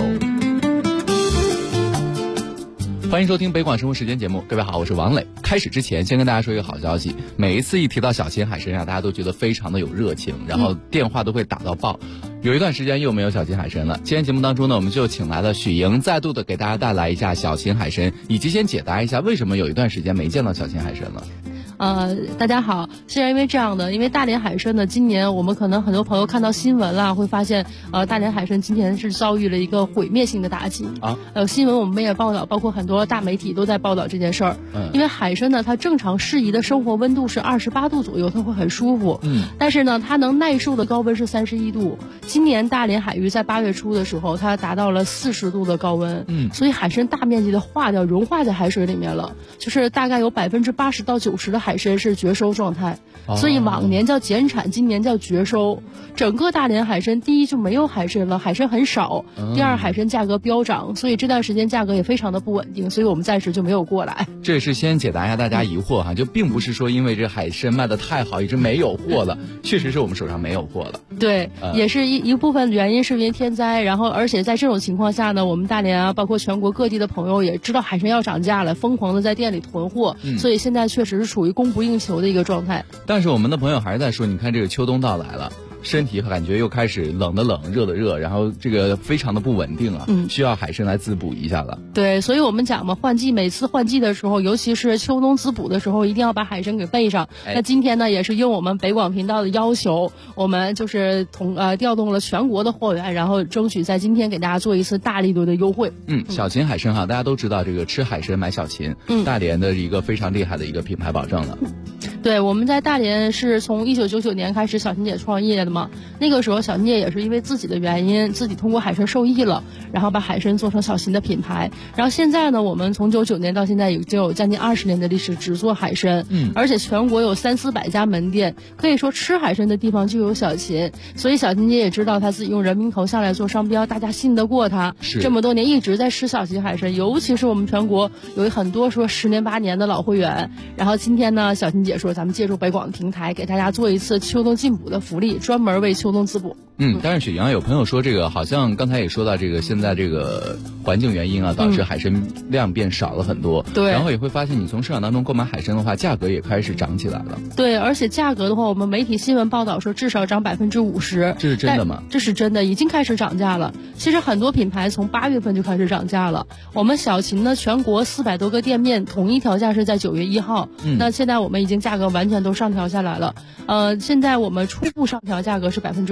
欢迎收听北广生活时间节目，各位好，我是王磊。开始之前先跟大家说一个好消息，每一次一提到小秦海参啊，大家都觉得非常的有热情，然后电话都会打到爆。有一段时间又没有小秦海参了，今天节目当中呢，我们就请来了许莹，再度的给大家带来一下小秦海参，以及先解答一下为什么有一段时间没见到小秦海参了。 大家好，是因为这样的，因为大连海参呢，今年我们可能很多朋友看到新闻啦，会发现大连海参今年是遭遇了一个毁灭性的打击啊。新闻我们也报道，包括很多大媒体都在报道这件事儿。因为海参呢，它正常适宜的生活温度是28度左右，它会很舒服。但是呢，它能耐受的高温是31度。今年大连海域在8月初的时候，它达到了40度的高温。所以海参大面积的化掉，融化在海水里面了，就是大概有80%到90%的海参是绝收状态，所以往年叫减产，今年叫绝收。整个大连海参，第一就没有海参了，海参很少；第二，海参价格飙涨，所以这段时间价格也非常的不稳定，所以我们暂时就没有过来。 这也是先解答一下大家疑惑哈，就并不是说因为这海参卖的太好，一直没有货了，确实是我们手上没有货了。 对，也是一部分原因是因为天灾，然后而且在这种情况下呢，我们大连啊，包括全国各地的朋友也知道海参要涨价了，疯狂的在店里囤货，所以现在确实是处于供不应求的一个状态。 但是我们的朋友还是在说，你看这个秋冬到来了，身体感觉又开始冷的冷，热的热，然后这个非常的不稳定啊，需要海参来滋补一下了。 对，所以我们讲嘛，换季每次换季的时候，尤其是秋冬滋补的时候，一定要把海参给备上。那今天呢，也是应我们北广频道的要求，我们就是调动了全国的货源，然后争取在今天给大家做一次大力度的优惠。 小秦海参哈，大家都知道这个吃海参买小秦，大连的一个非常厉害的一个品牌保证了。 对，我们在大连是从1999年开始小秦姐创业的嘛，那个时候小秦姐也是因为自己的原因，自己通过海参受益了，然后把海参做成小秦的品牌。然后现在呢，我们从99年到现在已经有将近20年的历史，只做海参，而且全国有300-400家门店，可以说吃海参的地方就有小秦。所以小秦姐也知道她自己用人民头像来做商标，大家信得过她，这么多年一直在吃小秦海参，尤其是我们全国有很多说10年8年的老会员。然后今天呢，小秦姐说咱们借助北广的平台，给大家做一次秋冬进补的福利，专门为秋冬滋补。 但是雪阳有朋友说，这个好像刚才也说到，这个现在这个环境原因啊，导致海参量变少了很多。对，然后也会发现你从市场当中购买海参的话，价格也开始涨起来了。 对，而且价格的话，我们媒体新闻报道说至少涨50%。 这是真的吗？ 这是真的，已经开始涨价了。其实很多品牌从8月份就开始涨价了。我们小秦呢，全国400多个店面统一调价是在9月1号。那现在我们已经价格完全都上调下来了。现在我们初步上调价格是50%，但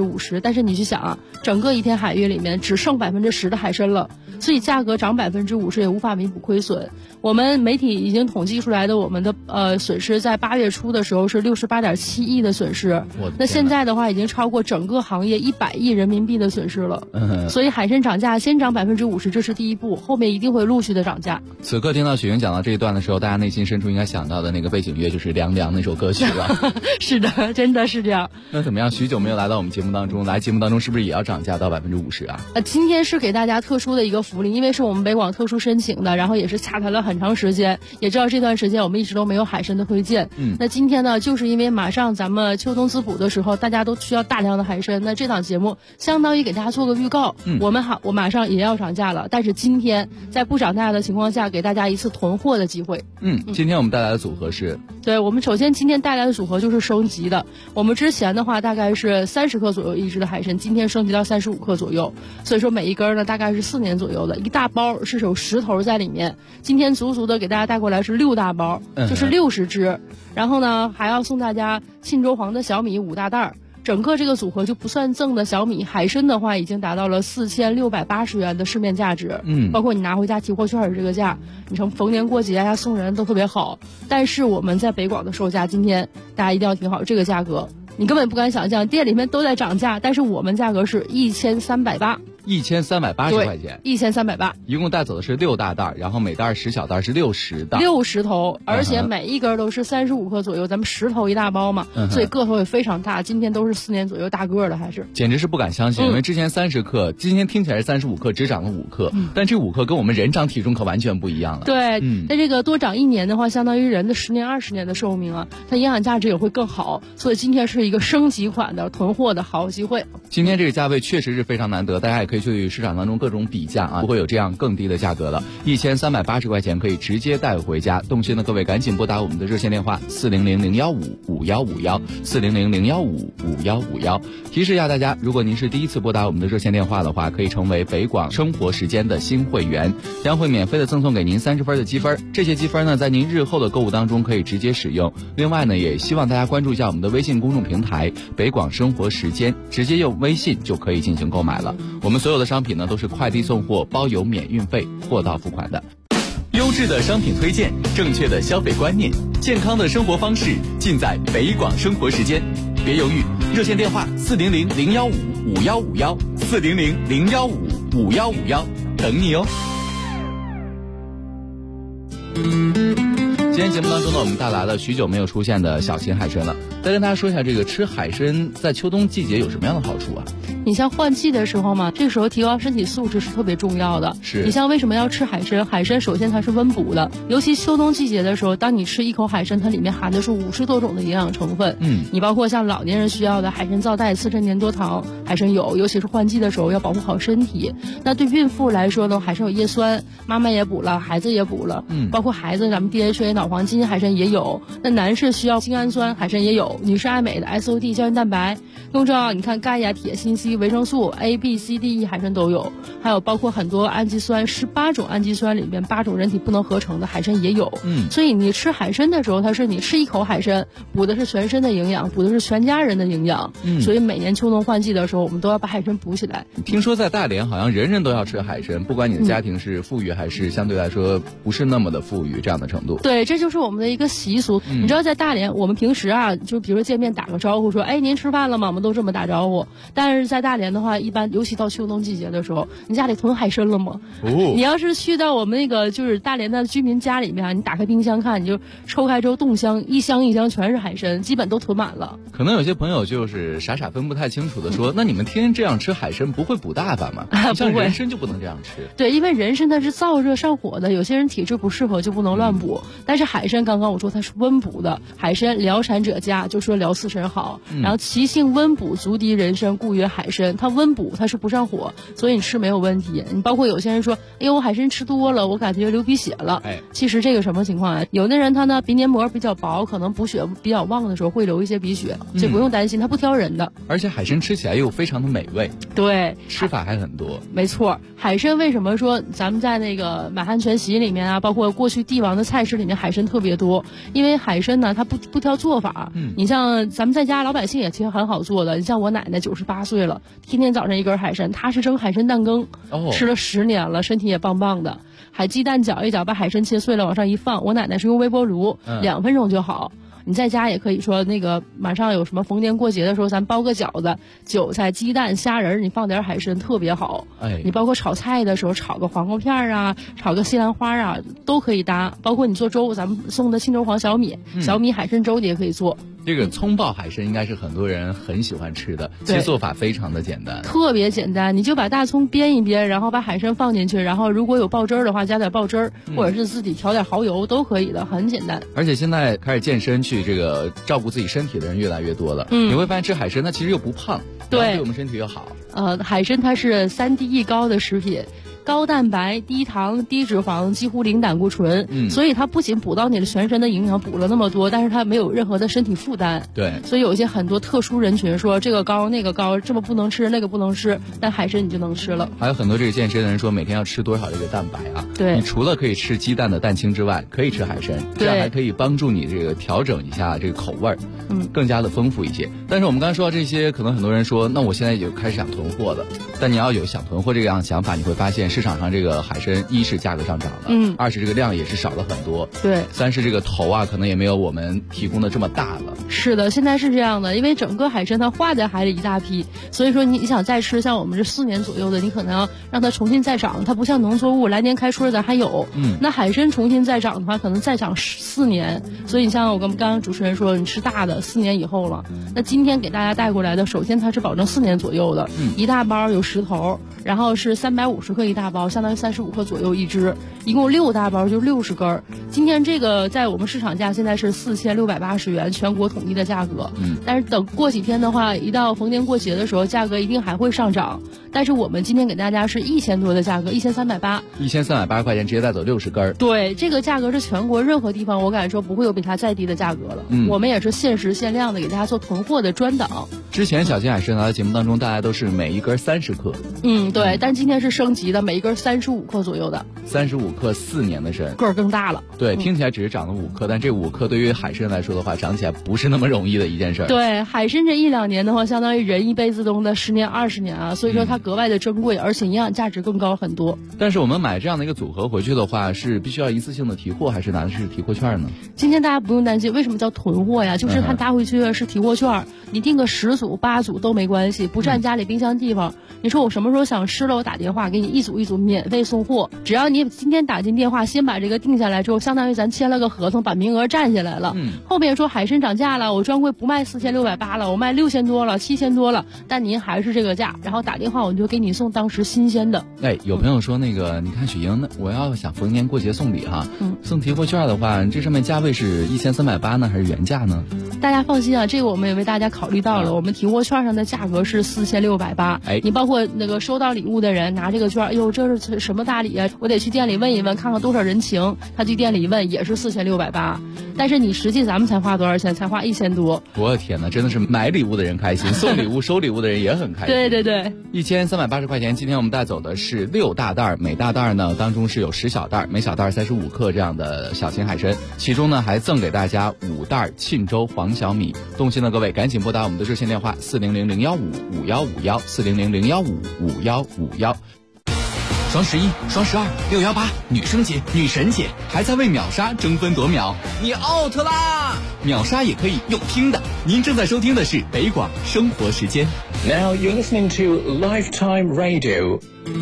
但是你去想啊，整个一片海域里面只剩10%的海参了，所以价格涨50%也无法弥补亏损。我们媒体已经统计出来的我们的损失，在8月初的时候是68.7亿的损失，那现在的话已经超过整个行业100亿人民币的损失了。所以海参涨价先涨50%，这是第一步，后面一定会陆续的涨价。 此刻听到雪莹讲到这一段的时候，大家内心深处应该想到的那个背景乐就是《凉凉》那首歌曲了。 是的，真的是这样。 那怎么样？许久没有来到我们节目当中，来节目当中是不是也要涨价到50%啊？ 今天是给大家特殊的一个福利，因为是我们北广特殊申请的，然后也是洽谈了很长时间，也知道这段时间我们一直都没有海参的推荐。那今天呢，就是因为马上咱们秋冬滋补的时候，大家都需要大量的海参，那这档节目相当于给大家做个预告。我马上也要涨价了，但是今天在不涨价的情况下，给大家一次囤货的机会。 今天我们带来的组合是？ 对，我们首先今天带来的组合就是升级的。我们之前的话大概是30克左右一只的海参，今天升级到35克左右，所以说每一根呢大概是4年左右的，一大包是有10头在里面。今天足足的给大家带过来是6大包，就是60只。然后呢，还要送大家沁州黄的小米5大袋。整个这个组合就不算赠的小米，海参的话已经达到了4680元的市面价值，包括你拿回家提货券的这个价，你从逢年过节呀送人都特别好。但是我们在北广的售价，今天大家一定要听好这个价格，你根本不敢想象，店里面都在涨价，但是我们价格是1380，1380 块钱 ，1380， 一共带走的是6大袋，然后每袋10小袋是60袋 ，60头，而且每一根都是35克左右，咱们10头一大包嘛，所以个头也非常大。今天都是4年左右大个的，还是简直是不敢相信，因为之前30克，今天听起来是35克，只涨了5克，但这5克跟我们人长体重可完全不一样了。 对，那这个多长1年的话，相当于人的10年20年的寿命啊，它营养价值也会更好，所以今天是一个升级款的囤货的好机会。 今天这个价位确实是非常难得，大家也可以去市场当中各种比价啊，不会有这样更低的价格了，1380块钱可以直接带回家。动心的各位赶紧拨打我们的热线电话400-015-5151，400-015-5151。提示一下大家，如果您是第一次拨打我们的热线电话的话，可以成为北广生活时间的新会员，将会免费的赠送给您30分的积分，这些积分呢在您日后的购物当中可以直接使用。另外呢，也希望大家关注一下我们的微信公众平台北广生活时间，直接用微信就可以进行购买了。我们所有的商品呢都是快递送货，包邮免运费，货到付款的。优质的商品推荐，正确的消费观念，健康的生活方式，尽在北广生活时间。别犹豫，热线电话400-015-5151，400-015-5151，等你哦。今天节目当中呢，我们带来了许久没有出现的小型海参了。再跟大家说一下，这个吃海参在秋冬季节有什么样的好处啊？ 你像换季的时候嘛，这个时候提高身体素质是特别重要的。 是你像为什么要吃海参？海参首先它是温补的，尤其秋冬季节的时候，当你吃一口海参，它里面含的是50多种的营养成分。你包括像老年人需要的海参皂苷、刺身粘多糖，海参有，尤其是换季的时候要保护好身体。那对孕妇来说呢，海参有叶酸，妈妈也补了，孩子也补了。包括孩子咱们 DHA 脑黄金海参也有。那男士需要精氨酸，海参也有。女士爱美的 SOD 胶原蛋白，更重要，你看钙呀、铁、锌、硒、维生素 A、B、C、D、E 海参都有，还有包括很多氨基酸，18种氨基酸里面8种人体不能合成的海参也有。所以你吃海参的时候，它是你吃一口海参，补的是全身的营养，补的是全家人的营养。所以每年秋冬换季的时候，我们都要把海参补起来。 听说在大连好像人人都要吃海参，不管你的家庭是富裕还是相对来说不是那么的富裕这样的程度。 对，这就是我们的一个习俗。你知道在大连，我们平时啊，就比如说见面打个招呼说，哎，您吃饭了吗？我们都这么打招呼。但是在大连的话，一般尤其到秋冬季节的时候，你家里囤海参了吗？你要是去到我们那个就是大连的居民家里面，你打开冰箱看，你就抽开之后冻箱，一箱一箱全是海参，基本都囤满了。 可能有些朋友就是傻傻分不太清楚的说，那你们天天这样吃海参不会补大发吗？像人参就不能这样吃。 对，因为人参它是燥热上火的，有些人体质不适合就不能乱补。但是海参刚刚我说它是温补的，海参疗产者佳，就说疗刺参好。然后其性温补，足敌人参，故曰海参。它温补，它是不上火，所以你吃没有问题。你包括有些人说，哎呦，我海参吃多了，我感觉流鼻血了。其实这个什么情况啊？有的人他呢鼻黏膜比较薄，可能补血比较旺的时候会流一些鼻血，这不用担心，它不挑人的。 而且海参吃起来又非常的美味。 对， 吃法还很多。 没错，海参为什么说咱们在那个满汉全席里面啊，包括过去帝王的菜式里面海参特别多？因为海参呢，它不挑做法。你像咱们在家老百姓也其实很好做的。你像我奶奶98岁了， 了，天天早上一根海参，他是蒸海参蛋羹，吃了10年了，身体也棒棒的。海鸡蛋搅一搅，把海参切碎了往上一放，我奶奶是用微波炉，2分钟就好。你在家也可以说那个马上有什么逢年过节的时候，咱包个饺子，韭菜、鸡蛋、虾仁，你放点海参特别好。你包括炒菜的时候，炒个黄瓜片啊，炒个西兰花啊，都可以搭。包括你做粥，咱们送的青州黄小米、小米海参粥你也可以做。 这个葱爆海参应该是很多人很喜欢吃的，其实做法非常的简单， 特别简单。你就把大葱煸一煸，然后把海参放进去，然后如果有爆汁儿的话，加点爆汁儿，或者是自己调点蚝油都可以的，很简单。 而且现在开始健身去这个照顾自己身体的人越来越多了，你会发现吃海参它其实又不胖，对我们身体又好。 海参它是3D 高的食品。高蛋白、低糖、低脂肪，几乎零胆固醇，所以它不仅补到你的全身的营养，补了那么多，但是它没有任何的身体负担。 对， 所以有一些很多特殊人群说这个高那个高，这么不能吃那个不能吃，但海参你就能吃了。 还有很多这个健身的人说每天要吃多少这个蛋白啊？ 对， 你除了可以吃鸡蛋的蛋清之外，可以吃海参，这样还可以帮助你这个调整一下这个口味儿，更加的丰富一些。但是我们刚才说到这些，可能很多人说，那我现在就开始想囤货了。但你要有想囤货这样想法，你会发现市场上这个海参一是价格上涨了，2是这个量也是少了很多， 对 ，3是这个头啊可能也没有我们提供的这么大了。 是的，现在是这样的，因为整个海参它化在海里一大批，所以说你想再吃，像我们这4年左右的，你可能要让它重新再长，它不像农作物来年开春咱还有，那海参重新再长的话，可能再长4年，所以你像我跟刚刚主持人说，你吃大的4年以后了，那今天给大家带过来的，首先它是保证4年左右的，一大包有10头，然后是350克一大包，相当于35克左右一只，一共6大包就60根。今天这个在我们市场价现在是4680元，全国统一的价格。但是等过几天的话，一到逢年过节的时候，价格一定还会上涨。但是我们今天给大家是1000多的价格，1380，1380 块钱直接带走60根。 对，这个价格是全国任何地方我敢说不会有比它再低的价格了。我们也是限时限量的给大家做囤货的专档。 之前小金海参的节目当中，大家都是每一根30克。 对，但今天是升级的，每一根35克左右的。 35克4年的参， 个儿更大了。 对，听起来只是长了5克，但这5克对于海参来说的话，长起来不是那么容易的一件事。 对，海参这1-2年的话，相当于人一辈子中的10年20年啊，所以说它格外的珍贵，而且营养价值更高很多。 但是我们买这样的一个组合回去的话，是必须要一次性的提货，还是拿的是提货券呢？ 今天大家不用担心，为什么叫囤货呀？就是它拿回去是提货券，你订个10组8组都没关系，不占家里冰箱地方。你说我什么时候想吃了，我打电话给你一组一组免费送货，只要你今天打进电话，先把这个定下来之后，相当于咱签了个合同，把名额占下来了。后面说海参涨价了，我专柜不卖4680了，我卖6000多了，7000多了，但您还是这个价，然后打电话我就给你送当时新鲜的。 有朋友说那个，你看雪莹，我要想逢年过节送礼哈，送提货券的话，这上面价位是1380呢，还是原价呢？ 大家放心啊，这个我们也为大家考虑到了，我们提货券上的价格是4680。你包括那个收到礼物的人拿这个券，哎呦，这是什么大礼啊？我得去店里问一问，看看多少人情。他去店里一问，也是4680。但是你实际咱们才花多少钱？才花1000多。 我的天哪，真的是买礼物的人开心，送礼物收礼物的人也很开心。 对对对 ，1380块钱。今天我们带走的是6大袋，每大袋呢当中是有10小袋，每小袋35克这样的小型海参，其中呢还赠给大家5袋沁州黄小米。动心的各位赶紧拨打我们的热线电话400-015-5151，400-015-5151。双11、双12、618，女生节、女神节，还在为秒杀争分夺秒，你 out 啦！秒杀也可以用听的。您正在收听的是北广生活时间。 Now you're listening to Lifetime Radio。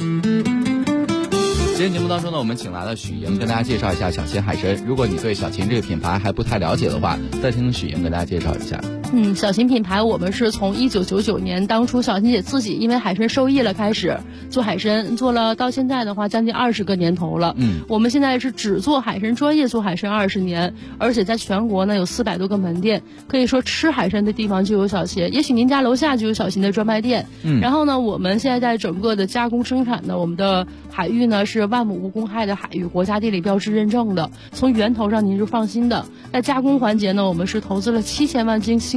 今天节目当中呢，我们请来了许莹，跟大家介绍一下小秦海参。如果你对小秦这个品牌还不太了解的话，再听许莹跟大家介绍一下。 小秦品牌我们是从1999年当初小秦姐自己因为海参受益了开始做海参，做了到现在的话将近20个年头了。我们现在是只做海参，专业做海参20年，而且在全国呢有400多个门店，可以说吃海参的地方就有小秦，也许您家楼下就有小秦的专卖店。然后呢，我们现在在整个的加工生产的我们的海域呢是万亩无公害的海域，国家地理标志认证的，从源头上您是放心的。在加工环节呢，我们是投资了7000万斤新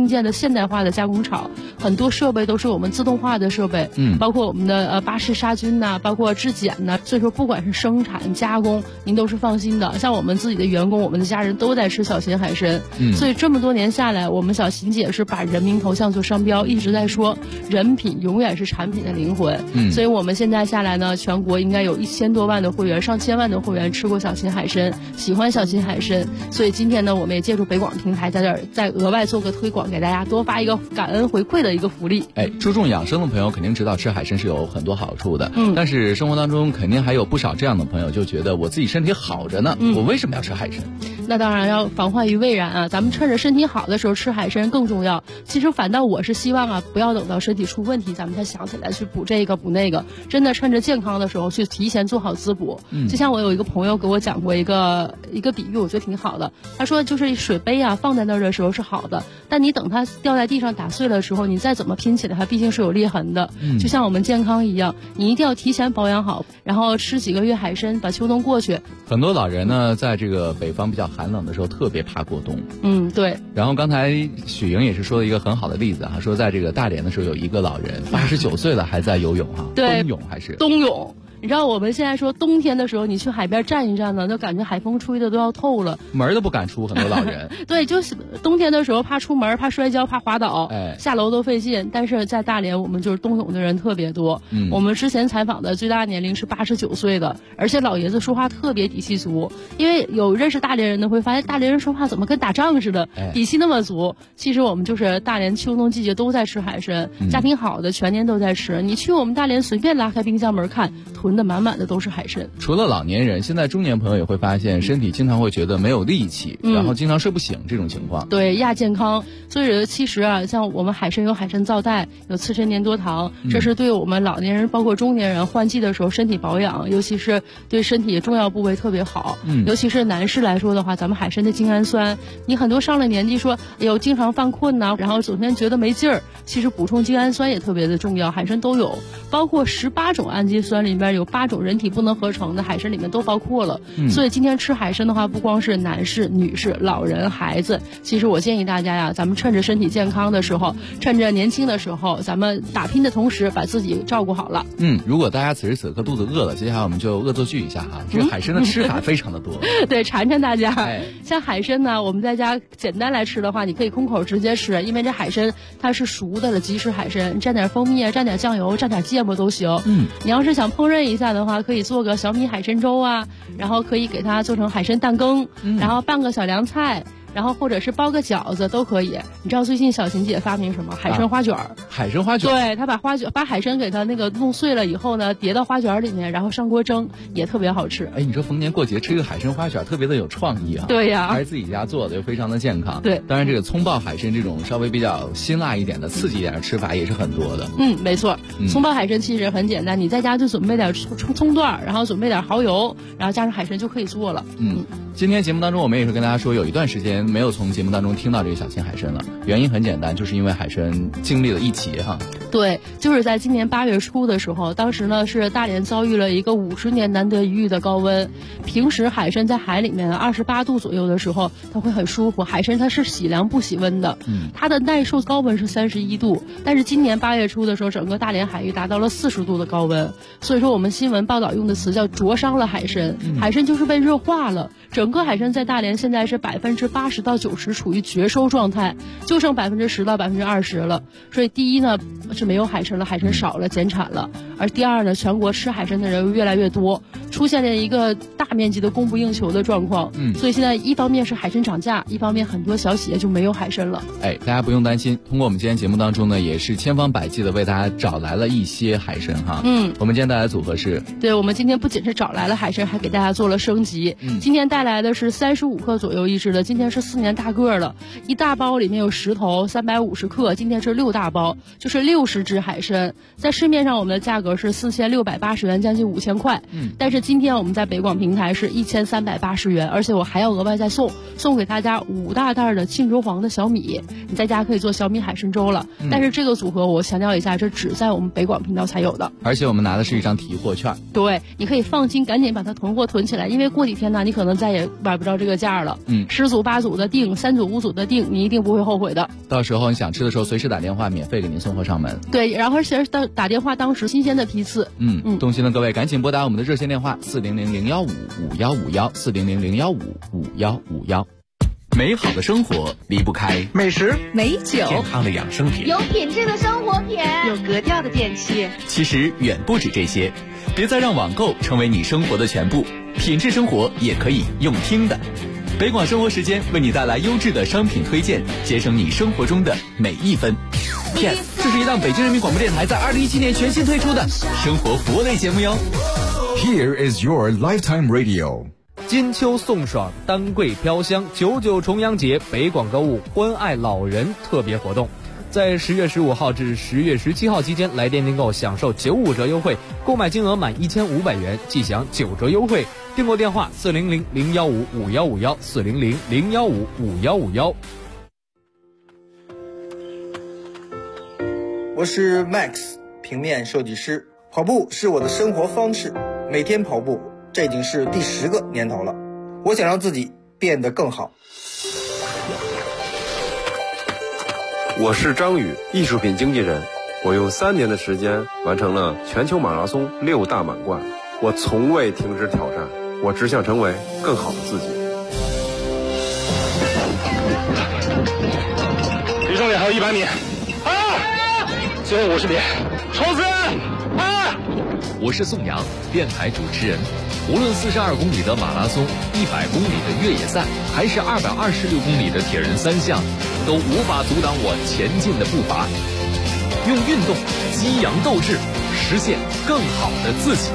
兴建的现代化的加工厂，很多设备都是我们自动化的设备，包括我们的巴氏杀菌呐，包括质检呐，所以说不管是生产加工，您都是放心的。像我们自己的员工，我们的家人都在吃小秦海参，所以这么多年下来，我们小秦姐是把人民头像做商标，一直在说人品永远是产品的灵魂。所以我们现在下来呢，全国应该有1000多万的会员，上千万的会员吃过小秦海参，喜欢小秦海参。所以今天呢，我们也借助北广平台在这儿再额外做个推广，给大家多发一个感恩回馈的一个福利。 注重养生的朋友肯定知道吃海参是有很多好处的，但是生活当中肯定还有不少这样的朋友就觉得我自己身体好着呢，我为什么要吃海参？ 那当然要防患于未然啊！咱们趁着身体好的时候吃海参更重要。其实反倒我是希望啊，不要等到身体出问题，咱们才想起来去补这个补那个。真的趁着健康的时候去提前做好滋补。就像我有一个朋友给我讲过一个比喻，我觉得挺好的。他说就是水杯啊放在那儿的时候是好的，但你等它掉在地上打碎了的时候，你再怎么拼起来，它毕竟是有裂痕的。就像我们健康一样，你一定要提前保养好，然后吃几个月海参，把秋冬过去。 很多老人呢，在这个北方比较寒冷的时候，特别怕过冬。 对。 然后刚才许莹也是说了一个很好的例子啊，说在这个大连的时候，有一个老人89岁了还在游泳哈， 对， 冬泳还是冬泳。你知道我们现在说冬天的时候，你去海边站一站呢，就感觉海风吹的都要透了， 门都不敢出，很多老人。 对，就是冬天的时候怕出门，怕摔跤，怕滑倒，下楼都费劲。但是在大连，我们就是冬泳的人特别多。我们之前采访的最大年龄是89岁的，而且老爷子说话特别底气足。因为有认识大连人的会发现，大连人说话怎么跟打仗似的，底气那么足。其实我们就是大连秋冬季节都在吃海参，家庭好的全年都在吃。你去我们大连随便拉开冰箱门看，囤的满满的都是海参。 除了老年人，现在中年朋友也会发现身体经常会觉得没有力气，然后经常睡不醒这种情况。 对，亚健康。所以其实啊，像我们海参有海参皂苷，有刺参粘多糖，这是对我们老年人包括中年人换季的时候身体保养，尤其是对身体重要部位特别好。尤其是男士来说的话，咱们海参的精氨酸，你很多上了年纪说哎呦经常犯困呐，然后整天觉得没劲儿，其实补充精氨酸也特别的重要，海参都有，包括18种氨基酸里面有8种人体不能合成的，海参里面都包括了。所以今天吃海参的话，不光是男士、女士、老人、孩子，其实我建议大家呀，咱们趁着身体健康的时候，趁着年轻的时候，咱们打拼的同时把自己照顾好了。 如果大家此时此刻肚子饿了，接下来我们就恶作剧一下哈，这个海参的吃法非常的多。 对，馋馋大家。像海参呢，我们在家简单来吃的话，你可以空口直接吃，因为这海参它是熟的了，即食海参，蘸点蜂蜜，蘸点酱油，蘸点芥末都行。你要是想烹饪一下的话，可以做个小米海参粥啊，然后可以给它做成海参蛋羹，然后拌个小凉菜，然后或者是包个饺子都可以。你知道最近小秦姐发明什么？海参花卷。 海参花卷。 对，她把海参给它那个弄碎了以后呢，叠到花卷里面，然后上锅蒸，也特别好吃。 你说逢年过节吃个海参花卷，特别的有创意啊。 对呀， 还是自己家做的，又非常的健康。 对， 当然这个葱爆海参这种稍微比较辛辣一点的、刺激一点的吃法也是很多的。 没错。葱爆海参其实很简单，你在家就准备点葱段，然后准备点蚝油，然后加上海参就可以做了。 今天节目当中我们也是跟大家说，有一段时间没有从节目当中听到这个小秦海参了，原因很简单，就是因为海参经历了一劫哈。 对，就是在今年8月初的时候，当时呢是大连遭遇了一个50年难得一遇的高温。平时海参在海里面28度左右的时候，它会很舒服。海参它是喜凉不喜温的，它的耐受高温是31度，但是今年8月初的时候，整个大连海域达到了40度的高温。所以说我们新闻报道用的词叫灼伤了海参，海参就是被热化了。整个海参在大连现在是80%到90%处于绝收状态，就剩10%到20%了。所以第一呢是没有海参了，海参少了，减产了。而第二呢，全国吃海参的人越来越多，出现了一个大面积的供不应求的状况。所以现在一方面是海参涨价，一方面很多小企业就没有海参了。 大家不用担心，通过我们今天节目当中呢，也是千方百计的为大家找来了一些海参哈。我们今天带来的组合是， 对，我们今天不仅是找来了海参，还给大家做了升级。今天带来的是35克左右一只的，今天是4年大个了，一大包里面有10头，350克，今天是6大包，就是60只海参。在市面上我们的价格是4680元，将近5000块。但是今天我们在北广平台是1380元，而且我还要额外再送给大家5大袋的庆州黄的小米，你在家可以做小米海参粥了。但是这个组合我强调一下，这只在我们北广频道才有的， 而且我们拿的是一张提货券。 对，你可以放心，赶紧把它囤货囤起来，因为过几天呢，你可能再也买不着这个价了。10组8组的订，3组5组的订，你一定不会后悔的。 到时候你想吃的时候，随时打电话，免费给您送货上门。 对，然后而且打电话当时新鲜的批次。 动心的各位赶紧拨打我们的热线电话400-015-5151，400-015-5151。美好的生活离不开美食、 美酒、 健康的养生品， 有品质的生活品， 有格调的电器。 其实远不止这些，别再让网购成为你生活的全部，品质生活也可以用听的。北广生活时间为你带来优质的商品推荐，节省你生活中的每一分。Yes， 这是一档北京人民广播电台在2017年全新推出的生活服务类节目哟。 Here is your lifetime radio。 金秋送爽，丹桂飘香，99重阳节北广购物关爱老人特别活动，在10月15号至10月17号期间，来电订购享受95折优惠，购买金额满1500元即享9折优惠。订购电话400-015-5151，400-015-5151。 我是 Max， 平面设计师。跑步是我的生活方式，每天跑步，这已经是第10个年头了。我想让自己变得更好。 我是张宇，艺术品经纪人。我用3年的时间完成了全球马拉松6大满贯。我从未停止挑战，我只想成为更好的自己。 离终点还有100米，最后50米，冲刺！ 我是宋阳，电台主持人。无论42公里的马拉松、100公里的越野赛，还是226公里的铁人3项，都无法阻挡我前进的步伐。用运动激扬斗志，实现更好的自己。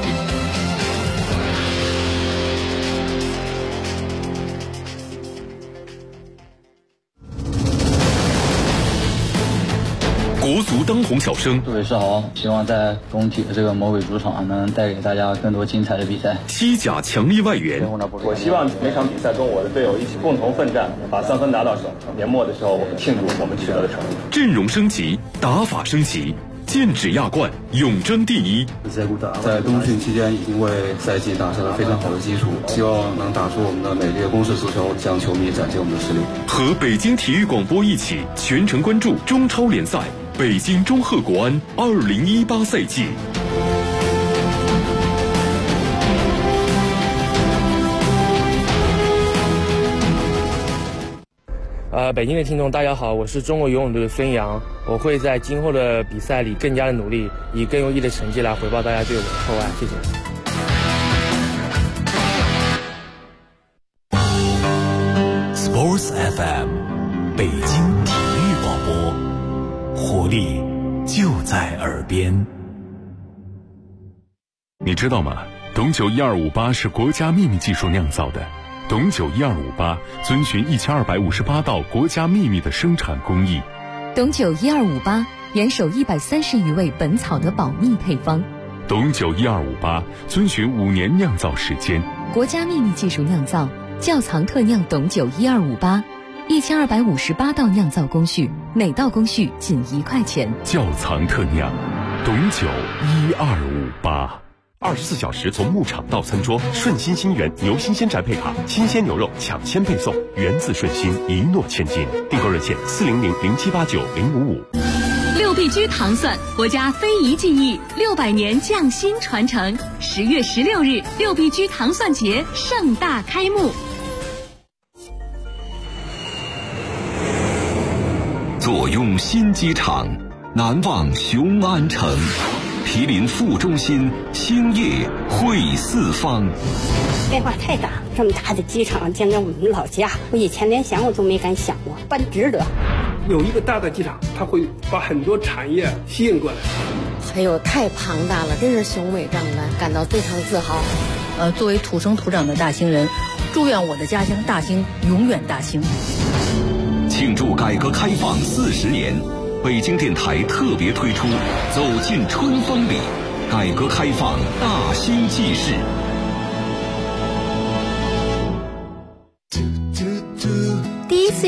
国足当红小生， 杜伟世豪，希望在工体的这个魔鬼主场能带给大家更多精彩的比赛。 西甲强力外援， 我希望每场比赛中我的队友一起共同奋战，把3分拿到手。年末的时候，我们庆祝我们取得的成绩。 阵容升级，打法升级，剑指亚冠，永争第一。 在冬训期间已经为赛季打下了非常好的基础，希望能打出我们的美丽的攻势足球，向球迷展现我们的实力。 和北京体育广播一起全程关注中超联赛。北京中赫国安2018赛季。 北京的听众大家好，我是中国游泳队的孙杨，我会在今后的比赛里更加的努力，以更优异的成绩来回报大家对我的厚爱，谢谢。 Sports FM， 北京体育广播。活力就在耳边。你知道吗？董酒1258是国家秘密技术酿造的。董酒1258遵循1258道国家秘密的生产工艺。 董酒1258严守130余味本草的保密配方。 董酒1258遵循5年酿造时间。 国家秘密技术酿造，窖藏特酿董酒1258，1258道酿造工序，每道工序仅1块钱。 窖藏特酿，董酒1258。24小时从牧场到餐桌，顺心新源牛新鲜宅配卡，新鲜牛肉抢先配送，源自顺心，一诺千金。订购热线400-0789-055。 六必居糖蒜，国家非遗技艺600年匠心传承。10月16日，六必居糖蒜节盛大开幕。 坐拥新机场，难忘雄安城。毗邻副中心，兴业汇四方。 变化太大，这么大的机场建在我们老家，我以前连想我都没敢想过，办值得。 有一个大的机场，它会把很多产业吸引过来。 哎呦，太庞大了，真是雄伟壮观，感到非常自豪。 作为土生土长的大兴人，祝愿我的家乡大兴永远大兴。 庆祝改革开放40年。北京电台特别推出《走进春风里》，改革开放大兴纪事。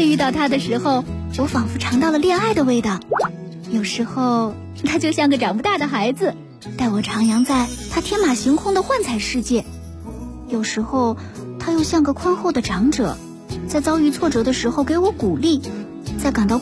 遇到他的时候，我仿佛尝到了恋爱的味道。有时候他就像个长不大的孩子，带我徜徉在他天马行空的幻彩世界。有时候他又像个宽厚的长者，在遭遇挫折的时候给我鼓励，在感到